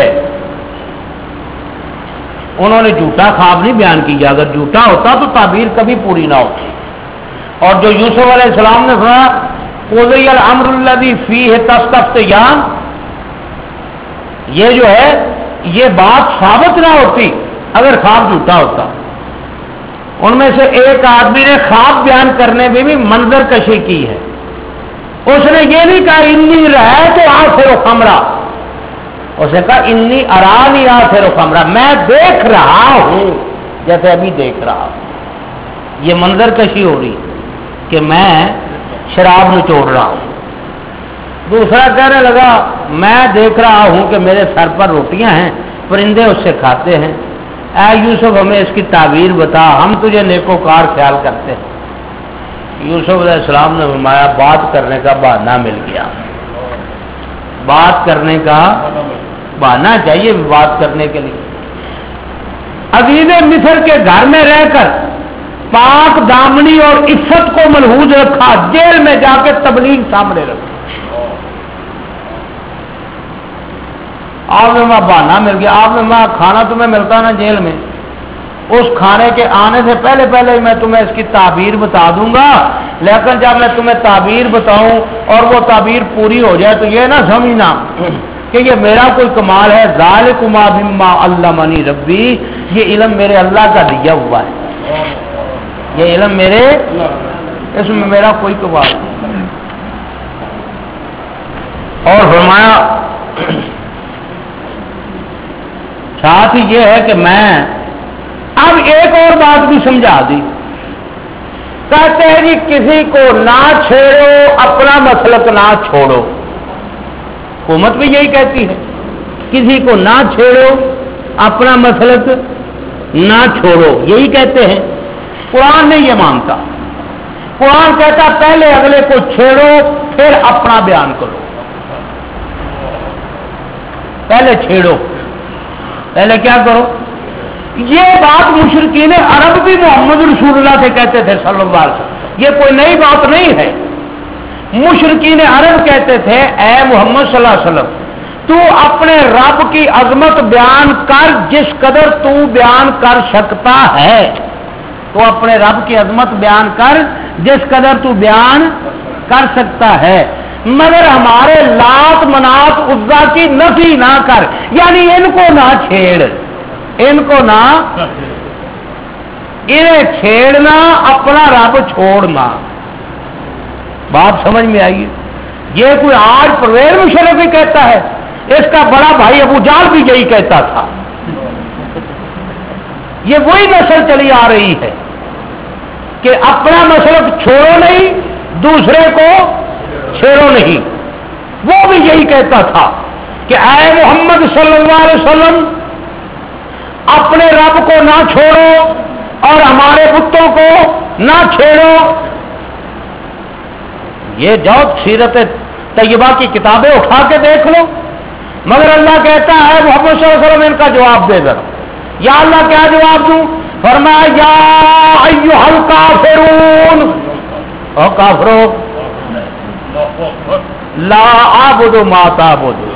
انہوں نے جھوٹا خواب نہیں بیان کیا، اگر جھوٹا ہوتا تو تعبیر کبھی پوری نہ ہوتی. اور جو یوسف علیہ السلام نے سنا قضی الامر الذی فیہ تستفتیان، یہ جو ہے یہ بات ثابت نہ ہوتی اگر خواب جھوٹا ہوتا. ان میں سے ایک آدمی نے خواب بیان کرنے میں بھی منظر کشی کی ہے. اس نے یہ نہیں کہا انی رأیت آثر خمرہ، اس نے کہا انی ارانی آثر خمرہ، میں دیکھ رہا ہوں جیسے ابھی دیکھ رہا ہوں. یہ منظر کشی ہو رہی کہ میں شراب نچوڑ رہا ہوں. دوسرا کہنے لگا میں دیکھ رہا ہوں کہ میرے سر پر روٹیاں ہیں، پرندے اس سے کھاتے ہیں. اے یوسف ہمیں اس کی تعبیر بتا، ہم تجھے نیکوکار خیال کرتے ہیں. یوسف علیہ السلام نے فرمایا بات کرنے کا بہانہ مل گیا. بات کرنے کا بہانہ چاہیے بات کرنے کے لیے. عزیز مصر کے گھر میں رہ کر پاک دامنی اور عفت کو ملحوظ رکھا، جیل میں جا کے تبلیغ سامنے رکھی. آپ میں وہاں بہانہ مل گیا. آپ میں وہاں کھانا تمہیں ملتا نا جیل میں، اس کھانے کے آنے سے پہلے پہلے میں تمہیں اس کی تعبیر بتا دوں گا، لیکن جب میں تمہیں تعبیر بتاؤں اور وہ تعبیر پوری ہو جائے تو یہ نہ سمجھنا کہ یہ میرا کوئی کمال ہے. ذالکم مما علمنی ربی، یہ علم میرے اللہ کا دیا ہوا ہے. یہ علم میرے، اس میں میرا کوئی کمال نہیں. اور فرمایا ساتھ ہی یہ ہے کہ میں اب ایک اور بات بھی سمجھا دی. کہتے ہیں جی کسی کو نہ چھیڑو اپنا مسلک نہ چھوڑو. حکومت بھی یہی کہتی ہے کسی کو نہ چھیڑو اپنا مسلک نہ چھوڑو، یہی کہتے ہیں. قرآن نہیں یہ مانتا. قرآن کہتا پہلے اگلے کو چھیڑو پھر اپنا بیان کرو. پہلے چھیڑو پہلے کیا کرو. یہ بات مشرکین عرب بھی محمد رسول اللہ سے کہتے تھے صلی اللہ علیہ وسلم. یہ کوئی نئی بات نہیں ہے. مشرکین عرب کہتے تھے اے محمد صلی اللہ علیہ وسلم تو اپنے رب کی عظمت بیان کر جس قدر تو بیان کر سکتا ہے. تو اپنے رب کی عظمت بیان کر جس قدر تو بیان کر سکتا ہے، مگر ہمارے لات منات عزا کی نفی نہ کر، یعنی ان کو نہ چھیڑ، ان کو نہ انہیں چھیڑنا، اپنا رب چھوڑنا. بات سمجھ میں آئی؟ یہ کوئی آج پرویز مشرف بھی کہتا ہے، اس کا بڑا بھائی ابو جال بھی یہی کہتا تھا. یہ وہی نسل چلی آ رہی ہے کہ اپنا مسلک چھوڑو نہیں، دوسرے کو چھیڑو نہیں. وہ بھی یہی کہتا تھا کہ اے محمد صلی اللہ علیہ وسلم اپنے رب کو نہ چھوڑو اور ہمارے بتوں کو نہ چھیڑو. یہ جو سیرت طیبہ کی کتابیں اٹھا کے دیکھ لو. مگر اللہ کہتا ہے محمد صلی اللہ علیہ وسلم ان کا جواب دے ذرا. یا اللہ کیا جواب دوں؟ فرمایا یا ایھا الکافرون، او کافرو لا اعبد ما تعبدون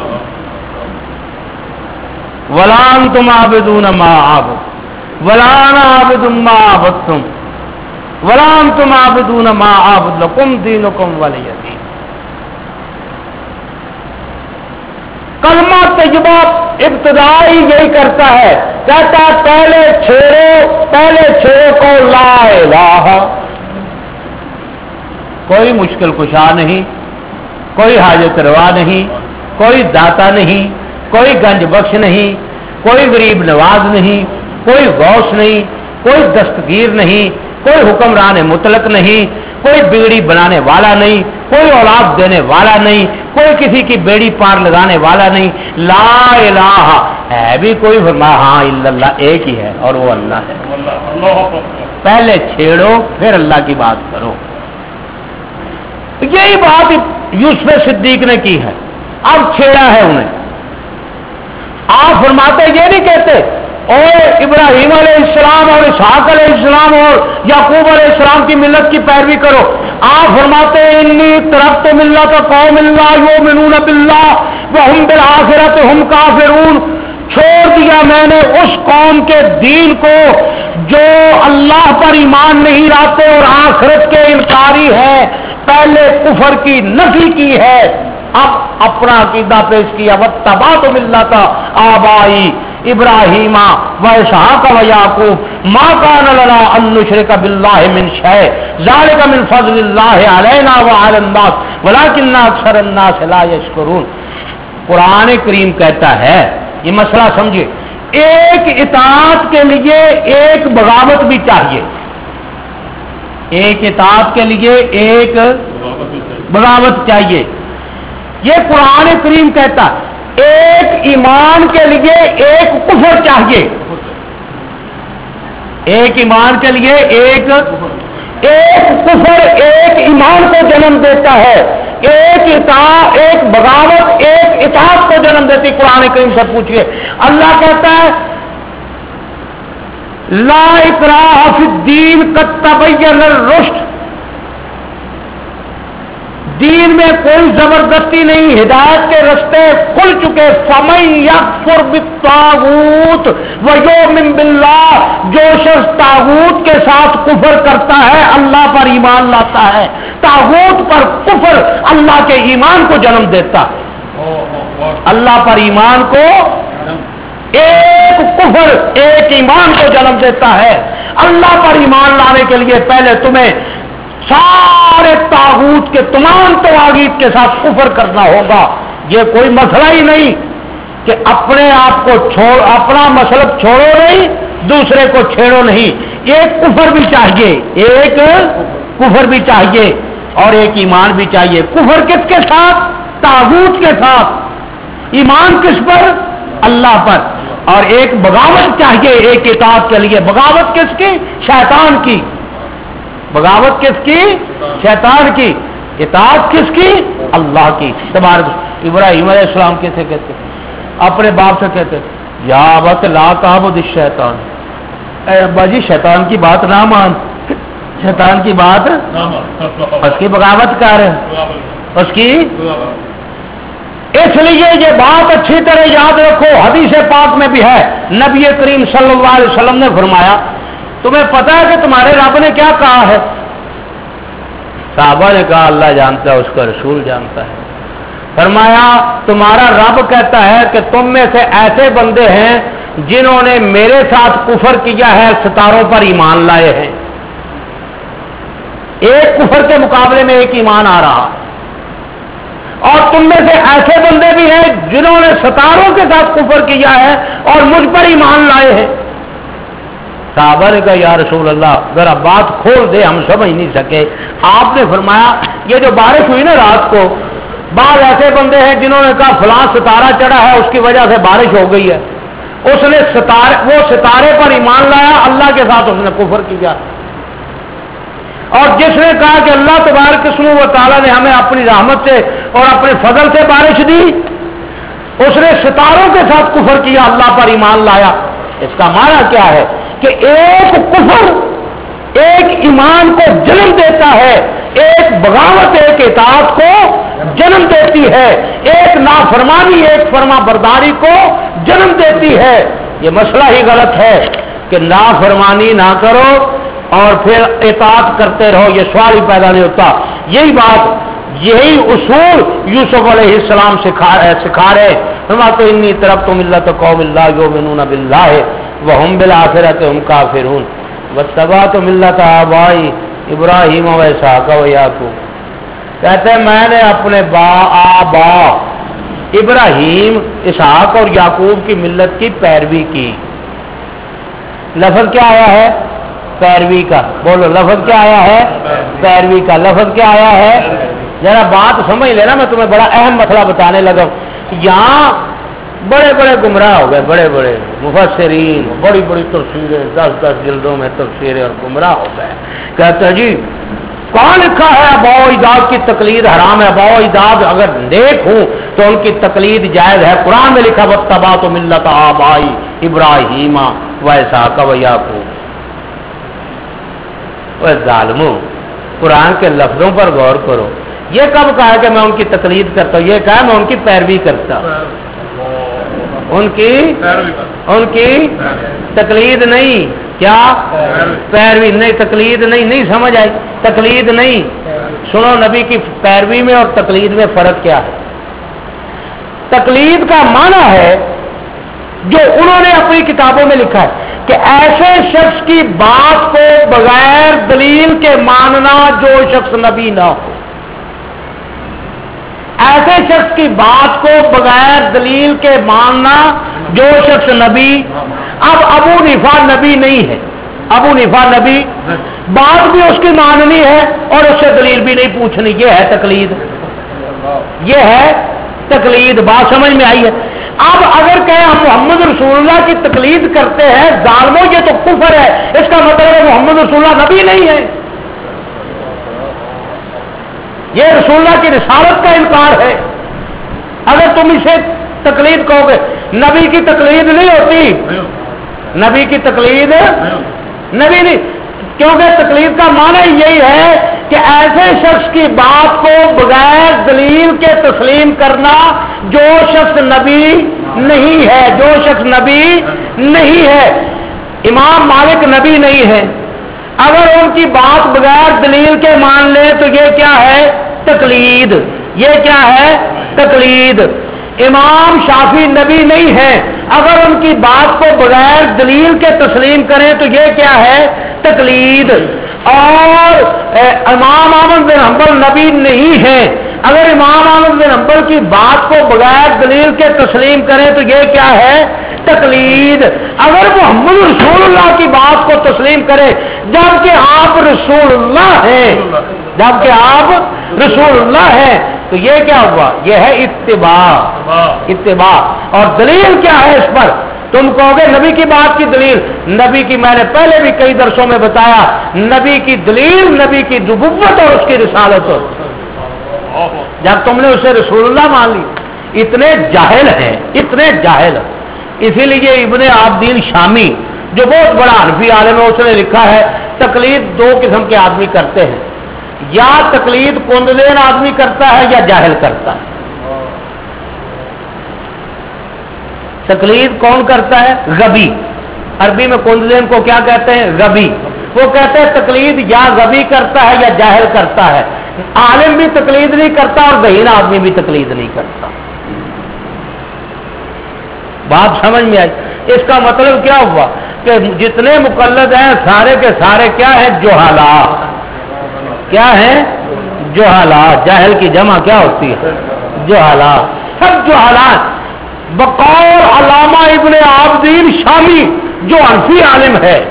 ولا انتم عابدون ما اعبد ولا انا عابد ما عبدتم ولا انتم عابدون ما اعبد لکم دینکم ولی دین. کلمہ طیبہ ابتدائی یہی کرتا ہے، کہتا پہلے چھیڑو پہلے چھیڑو کو لا الہ. کوئی مشکل کشا نہیں، کوئی حاجت روا نہیں، کوئی داتا نہیں، کوئی گنج بخش نہیں، کوئی غریب نواز نہیں، کوئی غوث نہیں، کوئی دستگیر نہیں، کوئی حکمران مطلق نہیں، کوئی بگڑی بنانے والا نہیں، کوئی اولاد دینے والا نہیں، کوئی کسی کی بیڑی پار لگانے والا نہیں. لا الہ ہے بھی کوئی فرمایا ہاں الا اللہ ایک ہی ہے اور وہ اللہ ہے. پہلے چھیڑو پھر اللہ کی بات کرو. یہی بات یوسف صدیق نے کی ہے. اب چھیڑا ہے انہیں. آپ فرماتے یہ نہیں کہتے اور ابراہیم علیہ السلام اور اسحاق علیہ السلام اور یعقوب علیہ السلام کی ملت کی پیروی کرو. آپ فرماتے ہیں انی ترکت ملت قوم لا یؤمنون باللہ وہم بالآخرۃ ہم کافرون. چھوڑ دیا میں نے اس قوم کے دین کو جو اللہ پر ایمان نہیں لاتے اور آخرت کے انکاری ہے، پہلے کفر کی نفی کی ہے، اب اپنا عقیدہ پیش کیا. واتبعت ملت آبائی ابراہیم و اسحاق و یعقوب ما کان لنا ان نشرک باللہ من شیء ذلک من فضل اللہ علینا وعلی الناس ولکن اکثر الناس لا یشکرون. قرآن کریم کہتا ہے، یہ مسئلہ سمجھے، ایک اطاعت کے لیے ایک بغاوت بھی چاہیے. ایک اطاعت کے لیے ایک بغاوت چاہیے. یہ قرآن کریم کہتا ہے ایک ایمان کے لیے ایک کفر چاہیے. ایک ایمان کے لیے ایک ایک کفر ایک ایمان کو جنم دیتا ہے. ایک اطاعت ایک بغاوت ایک اطاعت کو جنم دیتی. قرآن کریم سے پوچھئے، اللہ کہتا ہے لا اکراہ فی الدین قد تبین الرشد. دین میں کوئی زبردستی نہیں، ہدایت کے رستے کھل چکے. فمن یکفر بالطاغوت ویؤمن باللہ، جو شخص طاغوت کے ساتھ کفر کرتا ہے اللہ پر ایمان لاتا ہے. طاغوت پر کفر اللہ کے ایمان کو جنم دیتا ہے. اللہ پر ایمان کو ایک کفر ایک ایمان کو جنم دیتا ہے. اللہ پر ایمان لانے کے لیے پہلے تمہیں سارے طاغوت کے تمام طواغیت کے ساتھ کفر کرنا ہوگا. یہ کوئی مسئلہ ہی نہیں کہ اپنے آپ کو چھوڑ اپنا مسلک چھوڑو نہیں، دوسرے کو چھیڑو نہیں. ایک کفر بھی چاہیے، ایک کفر بھی چاہیے اور ایک ایمان بھی چاہیے. کفر کس کے ساتھ؟ طاغوت کے ساتھ. ایمان کس پر؟ اللہ پر. اور ایک بغاوت چاہیے ایک اطاعت کے لیے. بغاوت کس کی؟ شیطان کی. بغاوت کس کی؟ شیطان کی. اطاعت کس کی؟ اللہ کی. تبارک. ابراہیم علیہ السلام کیسے کہتے اپنے باپ سے کہتے یا ابت لا تعبد الشیطان، اے ابا جی شیطان کی بات نہ مان. شیطان کی بات اس کی بغاوت کر اس کی. اس لیے یہ بات اچھی طرح یاد رکھو، حدیث پاک میں بھی ہے. نبی کریم صلی اللہ علیہ وسلم نے فرمایا تمہیں پتا ہے کہ تمہارے رب نے کیا کہا ہے؟ صحابہ نے کہا اللہ جانتا ہے، اس کا رسول جانتا ہے. فرمایا تمہارا رب کہتا ہے کہ تم میں سے ایسے بندے ہیں جنہوں نے میرے ساتھ کفر کیا ہے، ستاروں پر ایمان لائے ہیں. ایک کفر کے مقابلے میں ایک ایمان آ رہا. اور تم میں سے ایسے بندے بھی ہیں جنہوں نے ستاروں کے ساتھ کفر کیا ہے اور مجھ پر ایمان لائے ہیں. صحابہ نے کہا یا رسول اللہ ذرا بات کھول دے، ہم سمجھ نہیں سکے. آپ نے فرمایا یہ جو بارش ہوئی نا رات کو، بعض ایسے بندے ہیں جنہوں نے کہا فلاں ستارہ چڑھا ہے اس کی وجہ سے بارش ہو گئی ہے. اس نے ستارے وہ ستارے پر ایمان لایا، اللہ کے ساتھ اس نے کفر کیا. اور جس نے کہا کہ اللہ تبارک و تعالیٰ نے ہمیں اپنی رحمت سے اور اپنے فضل سے بارش دی، اس نے ستاروں کے ساتھ کفر کیا، اللہ پر ایمان لایا. اس کا معنی کیا ہے کہ ایک کفر ایک ایمان کو جنم دیتا ہے، ایک بغاوت ایک اطاعت کو جنم دیتی ہے، ایک نافرمانی ایک فرما برداری کو جنم دیتی ہے. یہ مسئلہ ہی غلط ہے کہ نافرمانی نہ کرو اور پھر اطاعت کرتے رہو، یہ سوال ہی پیدا نہیں ہوتا. یہی بات یہی اصول یوسف علیہ السلام سکھا سکھا رہے. فرماتے انی ترکت ملت قوم لا یؤمنون باللہ وہم بالآخرۃ ہم کافرون واتبعت ملت آبائی ابراہیم و اسحاق و یعقوب. کہتے ہیں میں نے اپنے با آبا ابراہیم اسحاق اور یعقوب کی ملت کی پیروی کی. لفظ کیا آیا ہے؟ پیروی کا. بولو لفظ کیا آیا ہے؟ پیروی کا. لفظ کیا آیا ہے؟ ذرا بات سمجھ لینا، میں تمہیں بڑا اہم مسئلہ بتانے لگا. یہاں بڑے بڑے گمراہ ہو گئے، بڑے بڑے مفسرین، بڑی بڑی تفسیریں، دس دس جلدوں میں تفسیریں، اور گمراہ ہو گئے. کہتے ہیں جی کہاں لکھا ہے اباء و اجداد کی تقلید حرام ہے؟ اباء و اجداد اگر نیک ہوں تو ان کی تقلید جائز ہے. قرآن میں لکھا واتبعت ملت آبائی ابراہیم و اسحاق و یعقوب۔ وہ ظالمو، قرآن کے لفظوں پر غور کرو۔ یہ کب کہا کہ میں ان کی تقلید کرتا ہوں؟ یہ کہا میں ان کی پیروی کرتا ہوں۔ ان کی ان کی تقلید نہیں، کیا پیروی نہیں، تقلید نہیں، نہیں سمجھ آئی؟ تقلید نہیں۔ سنو، نبی کی پیروی میں اور تقلید میں فرق کیا ہے؟ تقلید کا معنی ہے جو انہوں نے اپنی کتابوں میں لکھا ہے کہ ایسے شخص کی بات کو بغیر دلیل کے ماننا جو شخص نبی نہ ہو، ایسے شخص کی بات کو بغیر دلیل کے ماننا جو شخص نبی۔ اب ابو حنیفہ نبی نہیں ہے، ابو حنیفہ نبی، بات بھی اس کی ماننی ہے اور اس سے دلیل بھی نہیں پوچھنی، یہ ہے تقلید، یہ ہے تقلید۔ بات سمجھ میں آئی ہے؟ اب اگر کہیں ہم محمد رسول اللہ کی تقلید کرتے ہیں، ظالموں یہ تو کفر ہے، اس کا مطلب ہے محمد رسول اللہ نبی نہیں ہے، یہ رسول اللہ کی رسالت کا انکار ہے۔ اگر تم اسے تقلید کہو گے، نبی کی تقلید نہیں ہوتی، نبی کی تقلید نبی نہیں، کیونکہ تقلید کا معنی یہی ہے کہ ایسے شخص کی بات کو بغیر دلیل کے تسلیم کرنا جو شخص نبی نہیں ہے، جو شخص نبی نہیں ہے۔ امام مالک نبی نہیں ہے، اگر ان کی بات بغیر دلیل کے مان لے تو یہ کیا ہے؟ تقلید، یہ کیا ہے؟ تقلید۔ امام شافعی نبی نہیں ہے، اگر ان کی بات کو بغیر دلیل کے تسلیم کریں تو یہ کیا ہے؟ تقلید۔ اور امام احمد بن حنبل نبی نہیں ہے، اگر امام احمد بن حنبل کی بات کو بغیر دلیل کے تسلیم کریں تو یہ کیا ہے؟ تقلید۔ اگر محمد رسول اللہ کی بات کو تسلیم کرے جبکہ آپ رسول اللہ ہیں، جبکہ آپ رسول اللہ ہیں، تو یہ کیا ہوا؟ یہ ہے اتباع، اتباع۔ اور دلیل کیا ہے اس پر؟ تم کہو گے نبی کی بات کی دلیل، نبی کی میں نے پہلے بھی کئی درسوں میں بتایا، نبی کی دلیل نبی کی نبوت اور اس کی رسالت ہو۔ جب تم نے اسے رسول اللہ مان لی، اتنے جاہل ہیں، اتنے جاہل۔ اسی لیے ابن عابدین شامی جو بہت بڑا حنفی عالم ہے، اس نے لکھا ہے تقلید دو قسم کے آدمی کرتے ہیں، یا تقلید کندلین آدمی کرتا ہے یا جاہل کرتا ہے۔ تقلید کون کرتا ہے؟ غبی۔ عربی میں کندلین کو کیا کہتے ہیں؟ غبی۔ وہ کہتے ہیں تقلید یا غبی کرتا ہے یا جاہل کرتا ہے، عالم بھی تقلید نہیں کرتا اور ذہین آدمی بھی تقلید نہیں کرتا۔ بات سمجھ میں آئی؟ اس کا مطلب کیا ہوا کہ جتنے مقلد ہیں سارے کے سارے کیا ہیں؟ جہالا۔ کیا ہے؟ جہالا۔ جاہل کی جمع کیا ہوتی ہے؟ جہالا۔ سب جہالا بقول علامہ ابن عابدین شامی جو حنفی عالم ہے،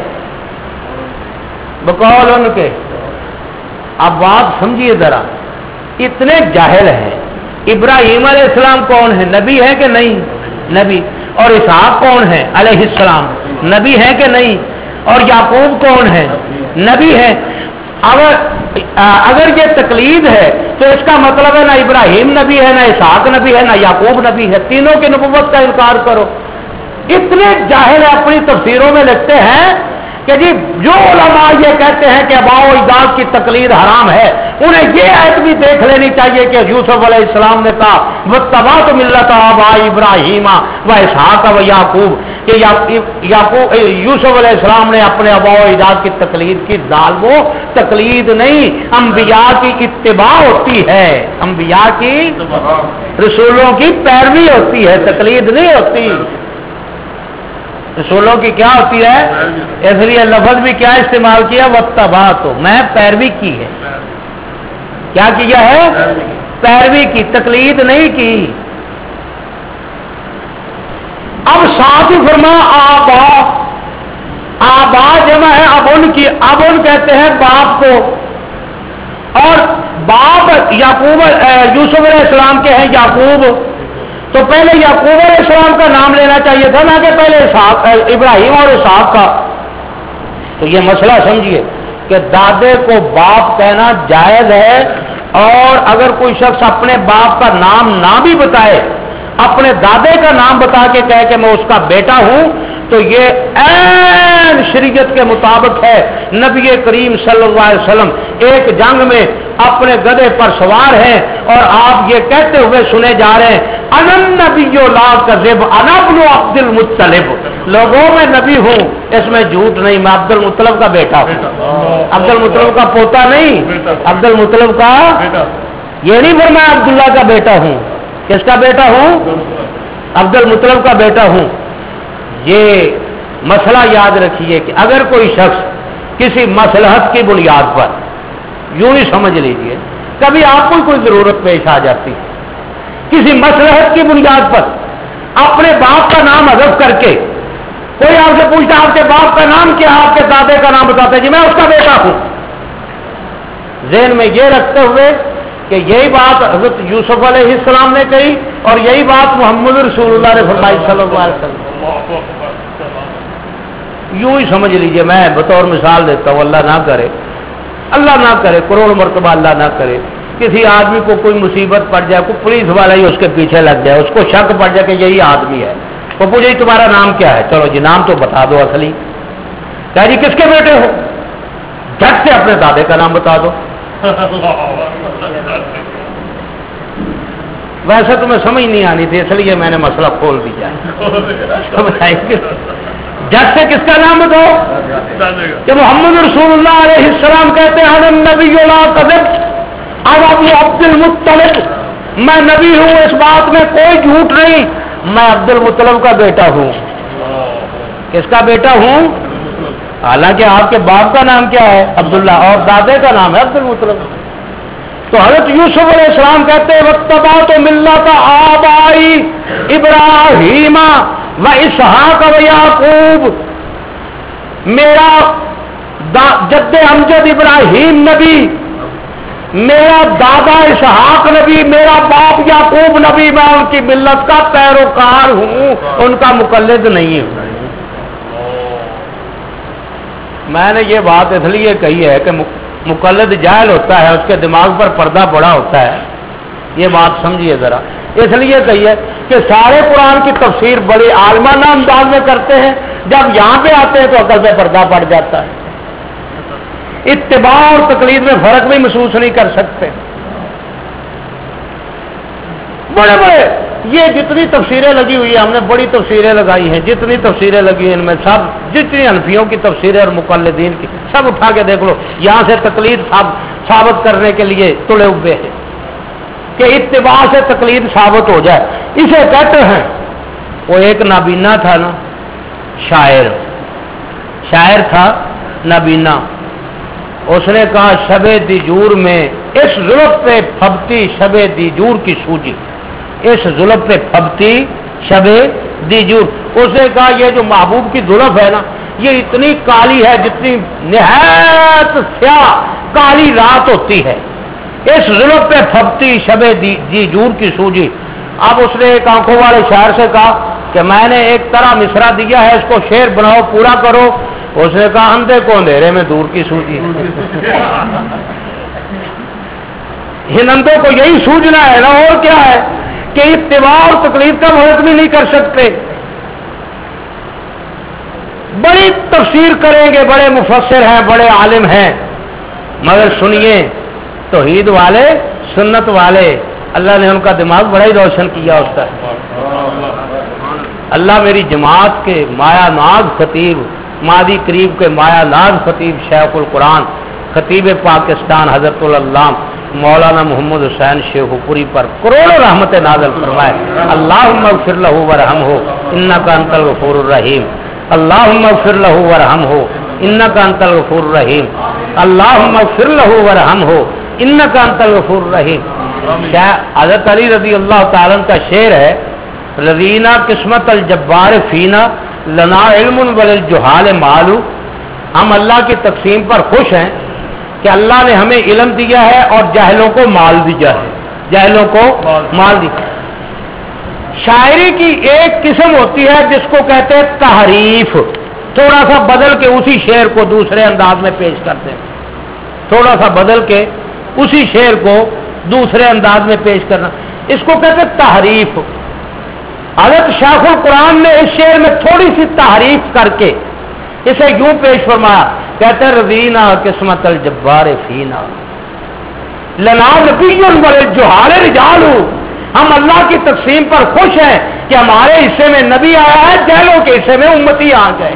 بقول ان کے۔ اب بات سمجھیے ذرا، اتنے جاہل ہیں۔ ابراہیم علیہ السلام کون ہے؟ نبی ہے کہ نہیں؟ نبی۔ اور اسحاق کون ہے؟ علیہ السلام، نبی ہے کہ نہیں؟ اور یعقوب کون ہے؟ نبی ہے۔ اگر اگر یہ تقلید ہے تو اس کا مطلب ہے نہ ابراہیم نبی ہے، نہ اسحاق نبی ہے، نہ یعقوب نبی ہے، تینوں کی نبوت کا انکار کرو۔ اتنے جاہل اپنی تفسیروں میں لکھتے ہیں کہ جی جو علماء یہ کہتے ہیں کہ اباء و اجداد کی تقلید حرام ہے، انہیں یہ آیت بھی دیکھ لینی چاہیے کہ یوسف علیہ السلام نے کہا واتبعت ملۃ آباء ابراہیم و اسحاق و یعقوب، کہ یعقوب یوسف علیہ السلام نے اپنے اباء و اجداد کی تقلید کی۔ ظالموں، تقلید نہیں، انبیاء کی اتباع ہوتی ہے، انبیاء کی، رسولوں کی پیروی ہوتی ہے، تقلید نہیں ہوتی۔ رسولوں کی کیا ہوتی ہے؟ اس لیے لفظ بھی کیا استعمال کیا؟ واتبعت، میں پیروی کی ہے۔ کیا کیا ہے؟ پیروی کی، تقلید نہیں کی۔ اب ساتھ ہی فرما آبا، آبا جمع ہے اب ان کی، اب ان کہتے ہیں باپ کو، اور باپ یعقوب یوسف علیہ السلام کے ہیں یعقوب، تو پہلے یعقوب علیہ السلام کا نام لینا چاہیے تھا، نہ کہ پہلے اسحاق ابراہیم اور اسحاق کا۔ تو یہ مسئلہ سمجھیے کہ دادے کو باپ کہنا جائز ہے، اور اگر کوئی شخص اپنے باپ کا نام نہ بھی بتائے، اپنے دادے کا نام بتا کے کہے کہ میں اس کا بیٹا ہوں، تو یہ عین شریعت کے مطابق ہے. نبی کریم صلی اللہ علیہ وسلم ایک جنگ میں اپنے گدھے پر سوار ہیں اور آپ یہ کہتے ہوئے سنے جا رہے ہیں انا النبی لا کذب انا ابن عبد المطلب، لوگوں میں نبی ہوں اس میں جھوٹ نہیں، میں عبد المطلب کا بیٹا ہوں. عبد المطلب کا پوتا نہیں، عبد المطلب کا، یہ نہیں فرمایا عبداللہ کا بیٹا ہوں. کس کا بیٹا ہوں؟ عبد المطلب کا بیٹا ہوں. یہ مسئلہ یاد رکھیے کہ اگر کوئی شخص کسی مصلحت کی بنیاد پر، یوں ہی سمجھ لیجئے کبھی آپ کو کوئی ضرورت پیش آ جاتی ہے، کسی مصلحت کی بنیاد پر اپنے باپ کا نام حذف کر کے کوئی آپ سے پوچھتا آپ کے باپ کا نام کیا، آپ کے دادے کا نام بتاتے جی میں اس کا بیٹا ہوں. ذہن میں یہ رکھتے ہوئے کہ یہی بات حضرت یوسف علیہ السلام نے کہی اور یہی بات محمد رسول اللہ نے فرمائی صلی اللہ علیہ وسلم. یوں ہی سمجھ لیجئے، میں بطور مثال دیتا ہوں، اللہ نہ کرے اللہ نہ کرے کروڑ مرتبہ اللہ نہ کرے کسی آدمی کو کوئی مصیبت پڑ جائے، کوئی پولیس والا ہی اس کے پیچھے لگ جائے، اس کو شک پڑ جائے کہ یہی آدمی ہے، وہ پوچھے تمہارا نام کیا ہے؟ چلو جی نام تو بتا دو اصلی. کہا جی کس کے بیٹے ہو؟ جھٹ سے اپنے دادے کا نام بتا دو. ویسے تمہیں سمجھ نہیں آنی تھی اس لیے میں نے مسئلہ کھول دیا. جج سے کس کا نام بتاؤ کہ محمد رسول اللہ علیہ السلام کہتے ہیں انا النبی لا کذب انا ابن عبد المطلب، میں نبی ہوں اس بات میں کوئی جھوٹ نہیں، میں عبد المطلب کا بیٹا ہوں. کس کا بیٹا ہوں؟ حالانکہ آپ کے باپ کا نام کیا ہے؟ عبداللہ، اور دادے کا نام ہے عبد المطلب. تو حضرت یوسف علیہ السلام کہتے ہیں واتبعت ملۃ آبائی ابراہیم و اسحاق و یعقوب، میرا جد امجد ابراہیم نبی، میرا دادا اسحاق نبی، میرا باپ یعقوب نبی، میں ان کی ملت کا پیروکار ہوں، ان کا مقلد نہیں ہوں. میں نے یہ بات اس لیے کہی ہے کہ مقلد جاہل ہوتا ہے، اس کے دماغ پر پردہ پڑا ہوتا ہے، یہ بات سمجھیے ذرا. اس لیے کہی ہے کہ سارے قرآن کی تفسیر بڑی عالمانہ انداز میں کرتے ہیں، جب یہاں پہ آتے ہیں تو عقل پہ پردہ پڑ جاتا ہے. اتباع اور تقلید میں فرق بھی محسوس نہیں کر سکتے. بڑے بڑے یہ جتنی تفسیریں لگی ہوئی ہیں، ہم نے بڑی تفسیریں لگائی ہیں، جتنی تفسیریں لگی ہیں ان میں سب جتنی حنفیوں کی تفسیریں اور مقلدین کی سب اٹھا کے دیکھ لو، یہاں سے تقلید ثابت کرنے کے لیے تلے ہوئے ہیں کہ اتباع سے تقلید ثابت ہو جائے. اسے کہتے ہیں، وہ ایک نابینا تھا نا، شاعر شاعر تھا نابینا، اس نے کہا شب دیجور میں اس زلف پہ پھبتی شب دیجور کی سوجی، اس زلف پہ پھبتی شب دیجور. اس نے کہا یہ جو محبوب کی زلف ہے نا یہ اتنی کالی ہے جتنی نہایت سیاہ کالی رات ہوتی ہے، اس زلف پہ پھبتی شب دیجور کی سوجی. اب اس نے ایک آنکھوں والے شاعر سے کہا کہ میں نے ایک طرح مصرع دیا ہے، اس کو شعر بناؤ پورا کرو. اس نے کہا اندھے کو اندھیرے میں دور کی سوجی. ان اندھوں کو یہی سوجنا ہے نا، اور کیا ہے کہ اتباع اور تقلید کا فرق بھی نہیں کر سکتے. بڑی تفسیر کریں گے، بڑے مفسر ہیں، بڑے عالم ہیں، مگر سنیے توحید والے سنت والے اللہ نے ان کا دماغ بڑا ہی روشن کیا ہوتا ہے. اللہ میری جماعت کے مایا ناز خطیب، مادی قریب کے مایا ناز خطیب شیخ القرآن خطیب پاکستان حضرت اللہ مولانا محمد حسین شیخ پوری پر کروڑوں رحمت نازل فرمائے. اللہم اغفر لہ ورحمہ انک انت الغفور الرحیم، اللہم اغفر لہ ورحمہ انک انت الغفور الرحیم، اللہم اغفر لہ ورحمہ انک انت الغفور الرحیم. حضرت علی رضی اللہ تعالیٰ کا شعر ہے، رضینا قسمت الجبار فینا لنا علم وللجہال مالو، ہم اللہ کی تقسیم پر خوش ہیں کہ اللہ نے ہمیں علم دیا ہے اور جاہلوں کو مال دیا ہے، جاہلوں کو مال دیا. شاعری کی ایک قسم ہوتی ہے جس کو کہتے ہیں تحریف، تھوڑا سا بدل کے اسی شعر کو دوسرے انداز میں پیش کرتے ہیں، تھوڑا سا بدل کے اسی شعر کو دوسرے انداز میں پیش کرنا، اس کو کہتے ہیں تحریف. حضرت شیخ القرآن نے اس شعر میں تھوڑی سی تحریف کر کے اسے یوں پیش فرمایا، کہتے رضینا قسمت الجبار فینا لنا نبی والجہال رجال، ہم اللہ کی تقسیم پر خوش ہیں کہ ہمارے حصے میں نبی آیا ہے، جہلوں کے حصے میں امتی آ گئے۔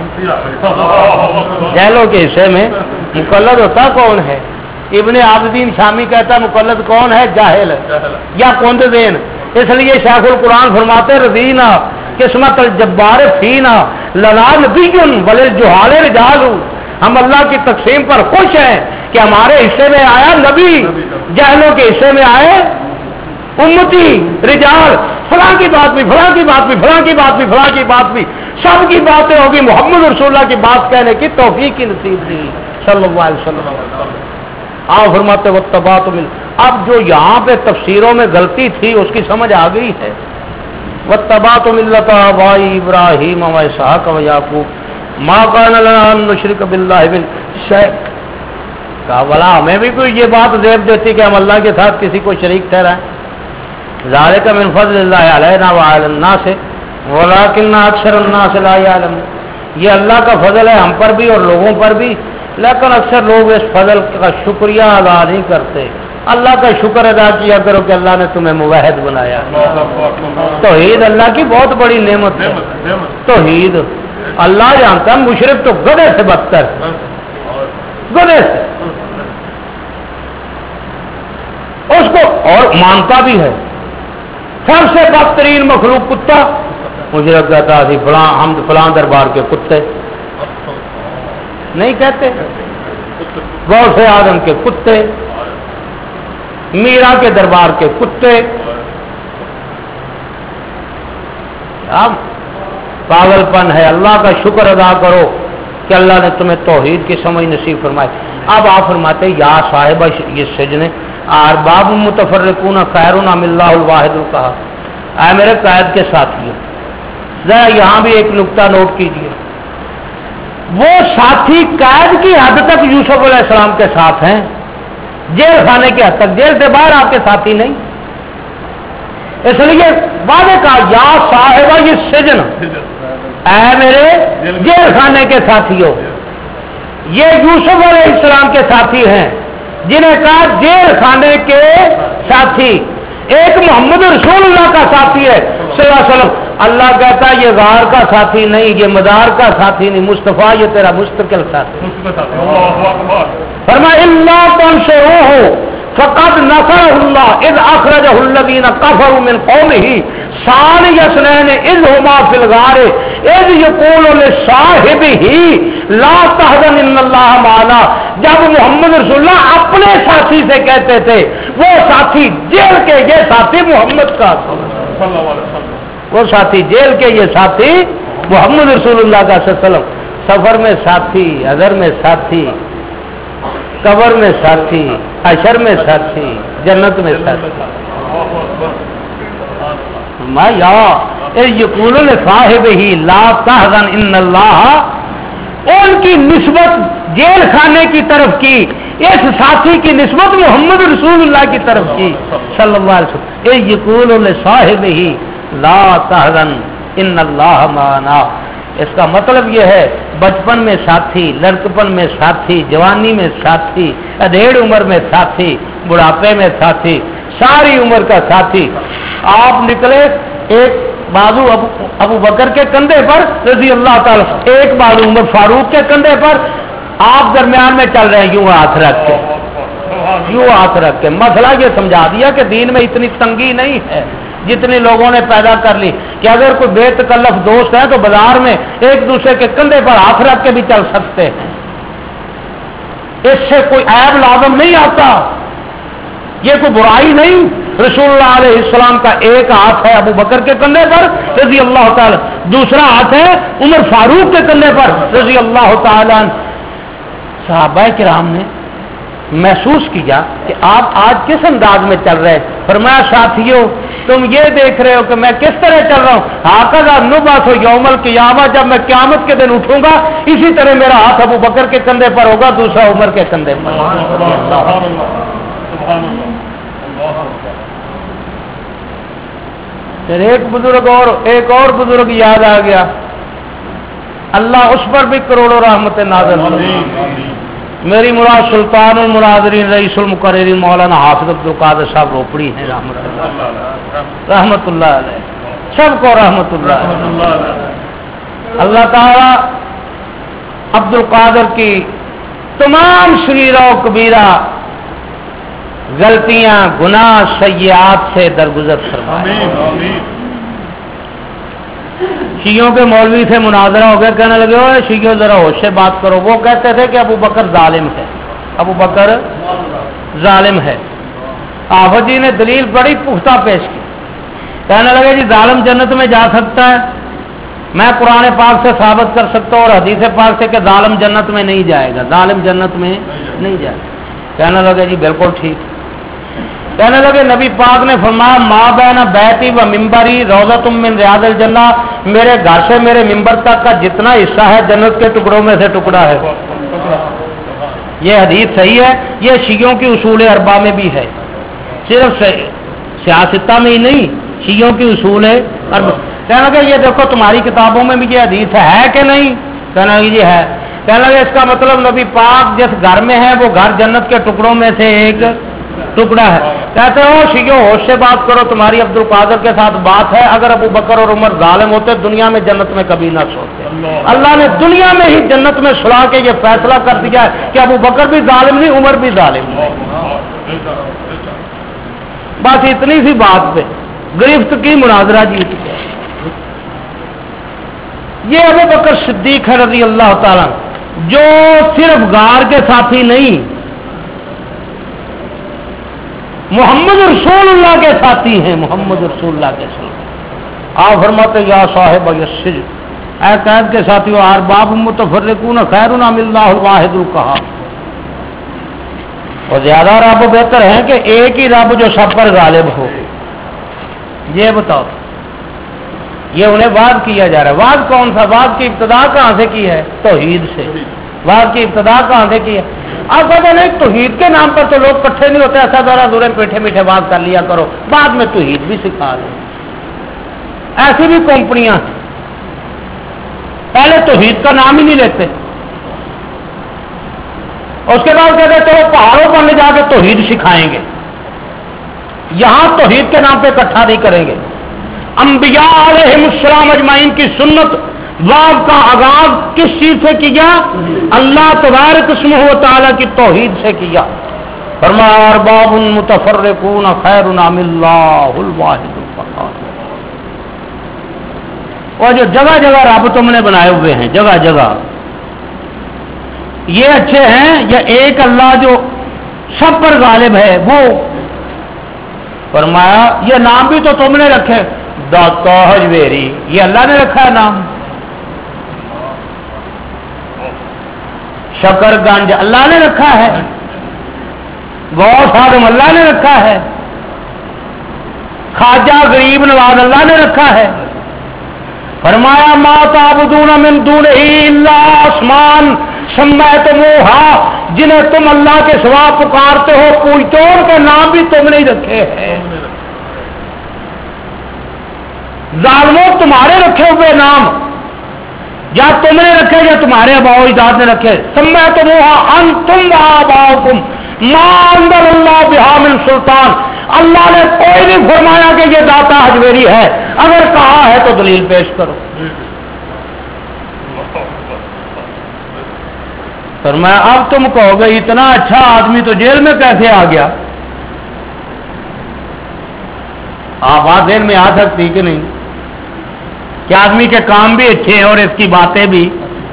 جہلوں کے حصے میں مقلد ہوتا کون ہے؟ ابن عابدین شامی کہتا مقلد کون ہے؟ جاہل یا کند دین۔ اس لیے شیخ القرآن فرماتے رضینا قسمت الجبار فینا لنا نبی والجہال رجال، ہم اللہ کی تقسیم پر خوش ہیں کہ ہمارے حصے میں آیا نبی، جہلوں کے حصے میں آئے امتی رجال، فلاں کی بات بھی فلاں کی بات بھی فلاں کی بات بھی فلاں کی بات بھی سب کی باتیں ہوگی، محمد رسول اللہ کی بات کہنے کی توفیق کی نصیب دی صلی اللہ علیہ وسلم۔ آؤ فرماتے واتبعت مل، اب جو یہاں پہ تفسیروں میں غلطی تھی اس کی سمجھ آ گئی ہے۔ واتبعت ملۃ آبائی ابراہیم و اسحاق و یعقوب ما کان لنا ان نشرک باللہ من شیء، کہا بلا ہمیں بھی کوئی یہ بات زیب دیتی کہ ہم اللہ کے ساتھ کسی کو شریک ٹھہرائیں، ذالک من فضل اللہ علینا وعلی الناس ولکن اکثر الناس لا یعلمون، یہ اللہ کا فضل ہے ہم پر بھی اور لوگوں پر بھی، لیکن اکثر لوگ اس فضل کا شکریہ ادا نہیں کرتے۔ اللہ کا شکر ادا کیا کرو کہ اللہ نے تمہیں موحد بنایا۔ توحید اللہ کی بہت بڑی نعمت ہے۔ توحید اللہ جانتا، مشرک تو گدھے سے بدتر، گدھے سے اس کو اور مانتا بھی ہے۔ سب سے بدترین مخلوق کتا، مشرک کہتا تھی فلاں ہم فلاں دربار کے کتے، نہیں کہتے؟ غوث آدم کے کتے، میرا کے دربار کے کتے، اب پاگل پن ہے۔ اللہ کا شکر ادا کرو کہ اللہ نے تمہیں توحید کی سمجھ نصیب فرمائی۔ اب آپ فرماتے یا صاحب یہ سجن ارباب متفرقون خیر ام اللہ الواحد القہار، اے میرے قید کے ساتھیوں، ذرا یہاں بھی ایک نقطہ نوٹ کیجیے، وہ ساتھی قید کی حد تک یوسف علیہ السلام کے ساتھ ہیں، جیل خانے کی حد تک، جیل سے باہر آپ کے ساتھی نہیں۔ اس لیے وعدے کا یا صاحب یہ سجن، اے میرے جیل خانے کے ساتھیوں، یہ یوسف علیہ السلام کے ساتھی ہیں جنہیں کہا جیل خانے کے ساتھی، ایک محمد رسول اللہ کا ساتھی ہے صلی اللہ علیہ وسلم۔ اللہ کہتا ہے یہ غار کا ساتھی نہیں، یہ مدار کا ساتھی نہیں، مصطفیٰ یہ تیرا مستقل ساتھی۔ فرمایا اللہ تنصروہ فقد نصرہ اللہ اذ اخرجہ الذین کفروا من قومہ ثانی اثنین اذ ہما فی الغار اذ یقول لصاحبہ لا تحزن ان اللہ معنا، جب محمد رسول اللہ اپنے ساتھی سے کہتے تھے، وہ ساتھی جیل کے یہ ساتھی محمد کا، وہ ساتھی جیل کے یہ ساتھی محمد رسول اللہ کا صلی اللہ علیہ وسلم، سفر میں ساتھی، حضر میں ساتھی، قبر میں ساتھی، حشر میں ساتھی، جنت میں ساتھی۔ ما یا یقول لصاحبہ لا تحزن ان اللہ، ان کی نسبت جیل خانے کی طرف کی، اس ساتھی کی نسبت محمد رسول اللہ کی طرف کی صلی اللہ علیہ وسلم۔ اے یقول لصاحبہ لا تحزن ان اللہ معنا، اس کا مطلب یہ ہے بچپن میں ساتھی، لڑکپن میں ساتھی، جوانی میں ساتھی، ادھیڑ عمر میں ساتھی، بڑھاپے میں ساتھی، ساری عمر کا ساتھی۔ آپ نکلے ایک بازو ابو, ابو بکر کے کندھے پر رضی اللہ تعالی، ایک بازو عمر فاروق کے کندھے پر، آپ درمیان میں چل رہے ہیں یوں ہاتھ رکھ کے، یوں ہاتھ رکھ کے۔ مسئلہ یہ سمجھا دیا کہ دین میں اتنی تنگی نہیں ہے جتنی لوگوں نے پیدا کر لی کہ اگر کوئی بے تکلف دوست ہے تو بازار میں ایک دوسرے کے کندھے پر ہاتھ رکھ کے بھی چل سکتے ہیں، اس سے کوئی عیب لازم نہیں آتا، یہ کوئی برائی نہیں۔ رسول اللہ علیہ السلام کا ایک ہاتھ ہے ابو بکر کے کندھے پر رضی اللہ تعالی، دوسرا ہاتھ ہے عمر فاروق کے کندھے پر رضی اللہ تعالی۔ صحابہ کرام نے محسوس کیا کہ آپ آج کس انداز میں چل رہے ہیں، فرمایا ساتھیوں تم یہ دیکھ رہے ہو کہ میں کس طرح چل رہا ہوں، ہاکذا نبعث یوم القیامہ، جب میں قیامت کے دن اٹھوں گا اسی طرح میرا ہاتھ ابو بکر کے کندھے پر ہوگا، دوسرا عمر کے کندھے پر۔ پھر ایک بزرگ اور ایک اور بزرگ یاد آ گیا، اللہ اس پر بھی کروڑوں رحمت نازل فرمائے۔ میری مراد سلطان المناظرین رئیس المقررین مولانا حافظ عبد القادر صاحب روپڑی ہیں رحمت اللہ رحمت اللہ علیہ، سب کو رحمت اللہ علیہ۔ اللہ تعالی عبد القادر کی تمام صغیرہ و کبیرہ غلطیاں گناہ سیئات سے درگزر فرمائے۔ شیعوں کے مولوی سے مناظرہ ہو گیا، کہنے لگے ہو شیعوں ذرا ہوش سے بات کرو۔ وہ کہتے تھے کہ ابو بکر ظالم ہے، ابو بکر ظالم ہے۔ آفت جی نے دلیل بڑی پختہ پیش کی، کہنے لگے جی ظالم جنت میں جا سکتا ہے، میں قرآن پاک سے ثابت کر سکتا ہوں اور حدیث پاک سے کہ ظالم جنت میں نہیں جائے گا، ظالم جنت میں نہیں جائے گا۔ کہنے لگے جی بالکل ٹھیک۔ کہنے لگے نبی پاک نے فرمایا ما بین بیتی و ممبری روضۃ من ریاض الجنہ، میرے گھر سے میرے ممبر تک کا جتنا حصہ ہے جنت کے ٹکڑوں میں سے ٹکڑا ہے۔ یہ حدیث صحیح ہے، یہ شیعوں کی اصول اربعہ میں بھی ہے، صرف سیاستہ میں ہی نہیں، شیعوں کی اصول اربعہ۔ کہنے لگے یہ دیکھو تمہاری کتابوں میں بھی یہ حدیث ہے کہ نہیں؟ کہنے لگے یہ ہے۔ کہنے لگے اس کا مطلب نبی پاک جس گھر میں ہے وہ گھر جنت کے ٹکڑوں میں سے ایک ٹکڑا ہے۔ کہتے ہو شیعوں ہوش سے بات کرو، تمہاری عبد القادر کے ساتھ بات ہے، اگر ابو بکر اور عمر ظالم ہوتے دنیا میں جنت میں کبھی نہ سوتے۔ اللہ نے دنیا میں ہی جنت میں سلا کے یہ فیصلہ کر دیا ہے کہ ابو بکر بھی ظالم نہیں، عمر بھی ظالم نہیں۔ بس اتنی سی بات پہ گرفت کی، مناظرہ جیت گیا۔ یہ ابو بکر صدیق ہے رضی اللہ تعالیٰ، جو صرف غار کے ساتھی نہیں، محمد رسول اللہ کے ساتھی ہیں، محمد رسول اللہ کے ساتھی۔ آپ فرماتے یا صاحب السجن، اے قید کے ساتھیو، ارباب متفرقون خیر ام اللہ الواحد القہار، اور زیادہ رب بہتر ہے کہ ایک ہی رب جو سب پر غالب ہو۔ یہ بتاؤ، یہ انہیں وعد کیا جا رہا ہے۔ وعد کون سا؟ وعد کی ابتدا کہاں سے کی ہے؟ توحید سے۔ وعد کی ابتدا کہاں سے کی ہے؟ آپ کہتے ہیں نہیں توحید کے نام پر تو لوگ کٹھے نہیں ہوتے، ایسا دورہ دورے میٹھے میٹھے بات کر لیا کرو، بعد میں توحید بھی سکھا لو۔ ایسی بھی کمپنیاں ہیں، پہلے توحید کا نام ہی نہیں لیتے، اس کے بعد کہتے ہیں چلو پہاڑوں پر لے جا کے توحید سکھائیں گے، یہاں توحید کے نام پہ اکٹھا نہیں کریں گے۔ انبیاء علیہم السلام اجمعین کی سنت واب کا آغاز کس چیز سے کیا؟ اللہ تبارک اسمہ و تعالی کی توحید سے کیا۔ فرمایا ارباب متفرقون خیر ام اللہ الواحد القہار۔ اور جو جگہ جگہ رب تم نے بنائے ہوئے ہیں، جگہ جگہ یہ اچھے ہیں یا ایک اللہ جو سب پر غالب ہے وہ؟ فرمایا یہ نام بھی تو تم نے رکھے، داتا حجویری یہ اللہ نے رکھا ہے نام، شکر گنج اللہ نے رکھا ہے، غوث آدم اللہ نے رکھا ہے، خواجہ غریب نواز اللہ نے رکھا ہے۔ فرمایا ما تعبدون من دونہ الا اسمان سمیتموہا، جنہیں تم اللہ کے سوا پکارتے ہو پوچھتے ہو، ان کے نام بھی تم نے رکھے ہیں۔ ظالموں تمہارے رکھے ہوئے نام یا تم نے رکھے یا تمہارے آباء و اجداد نے رکھے، سمیتموہا انتم وآباؤکم ما انزل اللہ بہا من سلطان، اللہ نے کوئی نہیں فرمایا کہ یہ داتا حجویری ہے، اگر کہا ہے تو دلیل پیش کرو۔ فرمایا اب تم کہو گے اتنا اچھا آدمی تو جیل میں کیسے آ گیا؟ آپ بات ذہن میں آ سکتی کہ نہیں کہ آدمی کے کام بھی اچھے ہیں اور اس کی باتیں بھی،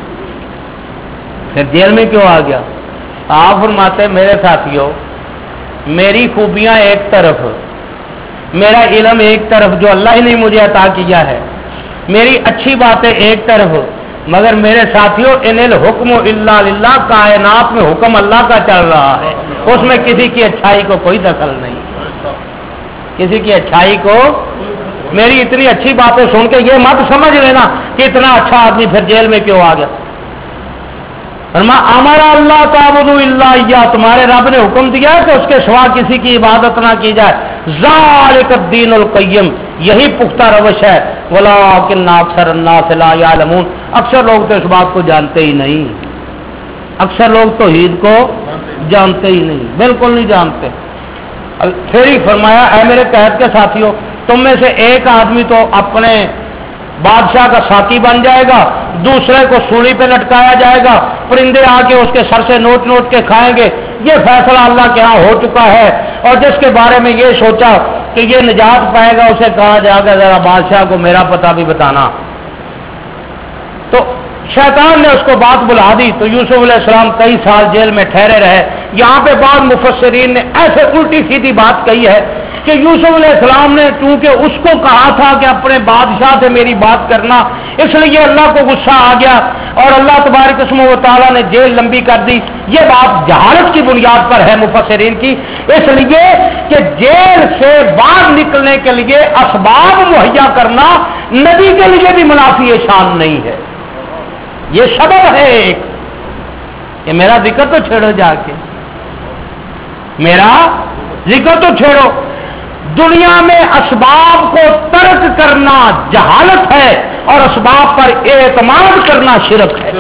پھر جیل میں کیوں آ گیا؟ آپ فرماتے میرے ساتھیوں، میری خوبیاں ایک طرف، میرا علم ایک طرف جو اللہ ہی نے مجھے عطا کیا ہے، میری اچھی باتیں ایک طرف، مگر میرے ساتھیوں ان الحکم الا للہ، کائنات میں حکم اللہ کا چل رہا ہے، اس میں کسی کی اچھائی کو کوئی دخل نہیں، کسی کی اچھائی کو۔ میری اتنی اچھی باتیں سن کے یہ مت سمجھ لینا کہ اتنا اچھا آدمی پھر جیل میں کیوں آ گیا۔ فرمایا امر اللہ تعبدوا الا اياه، تمہارے رب نے حکم دیا ہے کہ اس کے سوا کسی کی عبادت نہ کی جائے، ذالک الدین القیم، یہی پختہ روش ہے، ولکن اکثر الناس لا يعلمون، اکثر لوگ تو اس بات کو جانتے ہی نہیں، اکثر لوگ توحید کو جانتے ہی نہیں، بالکل نہیں جانتے۔ پھر ہی فرمایا اے میرے قحط کے ساتھیوں، تم میں سے ایک آدمی تو اپنے بادشاہ کا ساتھی بن جائے گا، دوسرے کو سولی پہ لٹکایا جائے گا، پرندے آ کے اس کے سر سے نوٹ نوٹ کے کھائیں گے، یہ فیصلہ اللہ کے ہاں ہو چکا ہے۔ اور جس کے بارے میں یہ سوچا کہ یہ نجات پائے گا، اسے کہا جائے گا ذرا بادشاہ کو میرا پتہ بھی بتانا، تو شیطان نے اس کو بات بلا دی، تو یوسف علیہ السلام کئی سال جیل میں ٹھہرے رہے۔ یہاں پہ بعض مفسرین نے ایسے الٹی سیدھی بات کہی ہے کہ یوسف علیہ السلام نے چونکہ اس کو کہا تھا کہ اپنے بادشاہ سے میری بات کرنا، اس لیے اللہ کو غصہ آ گیا اور اللہ تبارک اسمہ و تعالیٰ نے جیل لمبی کر دی۔ یہ بات جہالت کی بنیاد پر ہے مفسرین کی، اس لیے کہ جیل سے باہر نکلنے کے لیے اسباب مہیا کرنا نبی کے لیے بھی منافی شان نہیں ہے، یہ سبب ہے ایک کہ میرا ذکر تو چھیڑو، جا کے میرا ذکر تو چھیڑو۔ دنیا میں اسباب کو ترک کرنا جہالت ہے اور اسباب پر اعتماد کرنا شرک ہے۔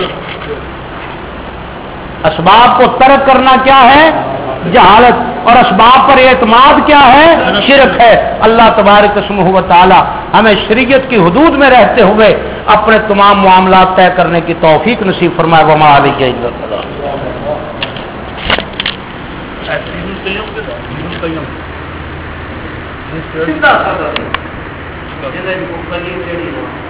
اسباب کو ترک کرنا کیا ہے؟ جہالت، اور اسباب پر اعتماد کیا ہے؟ شرک ہے۔ اللہ تبارک اسمہ و تعالی ہمیں شریعت کی حدود میں رہتے ہوئے اپنے تمام معاملات طے کرنے کی توفیق نصیب فرمائے۔ وما علیک الا البلاغ۔ سیدھا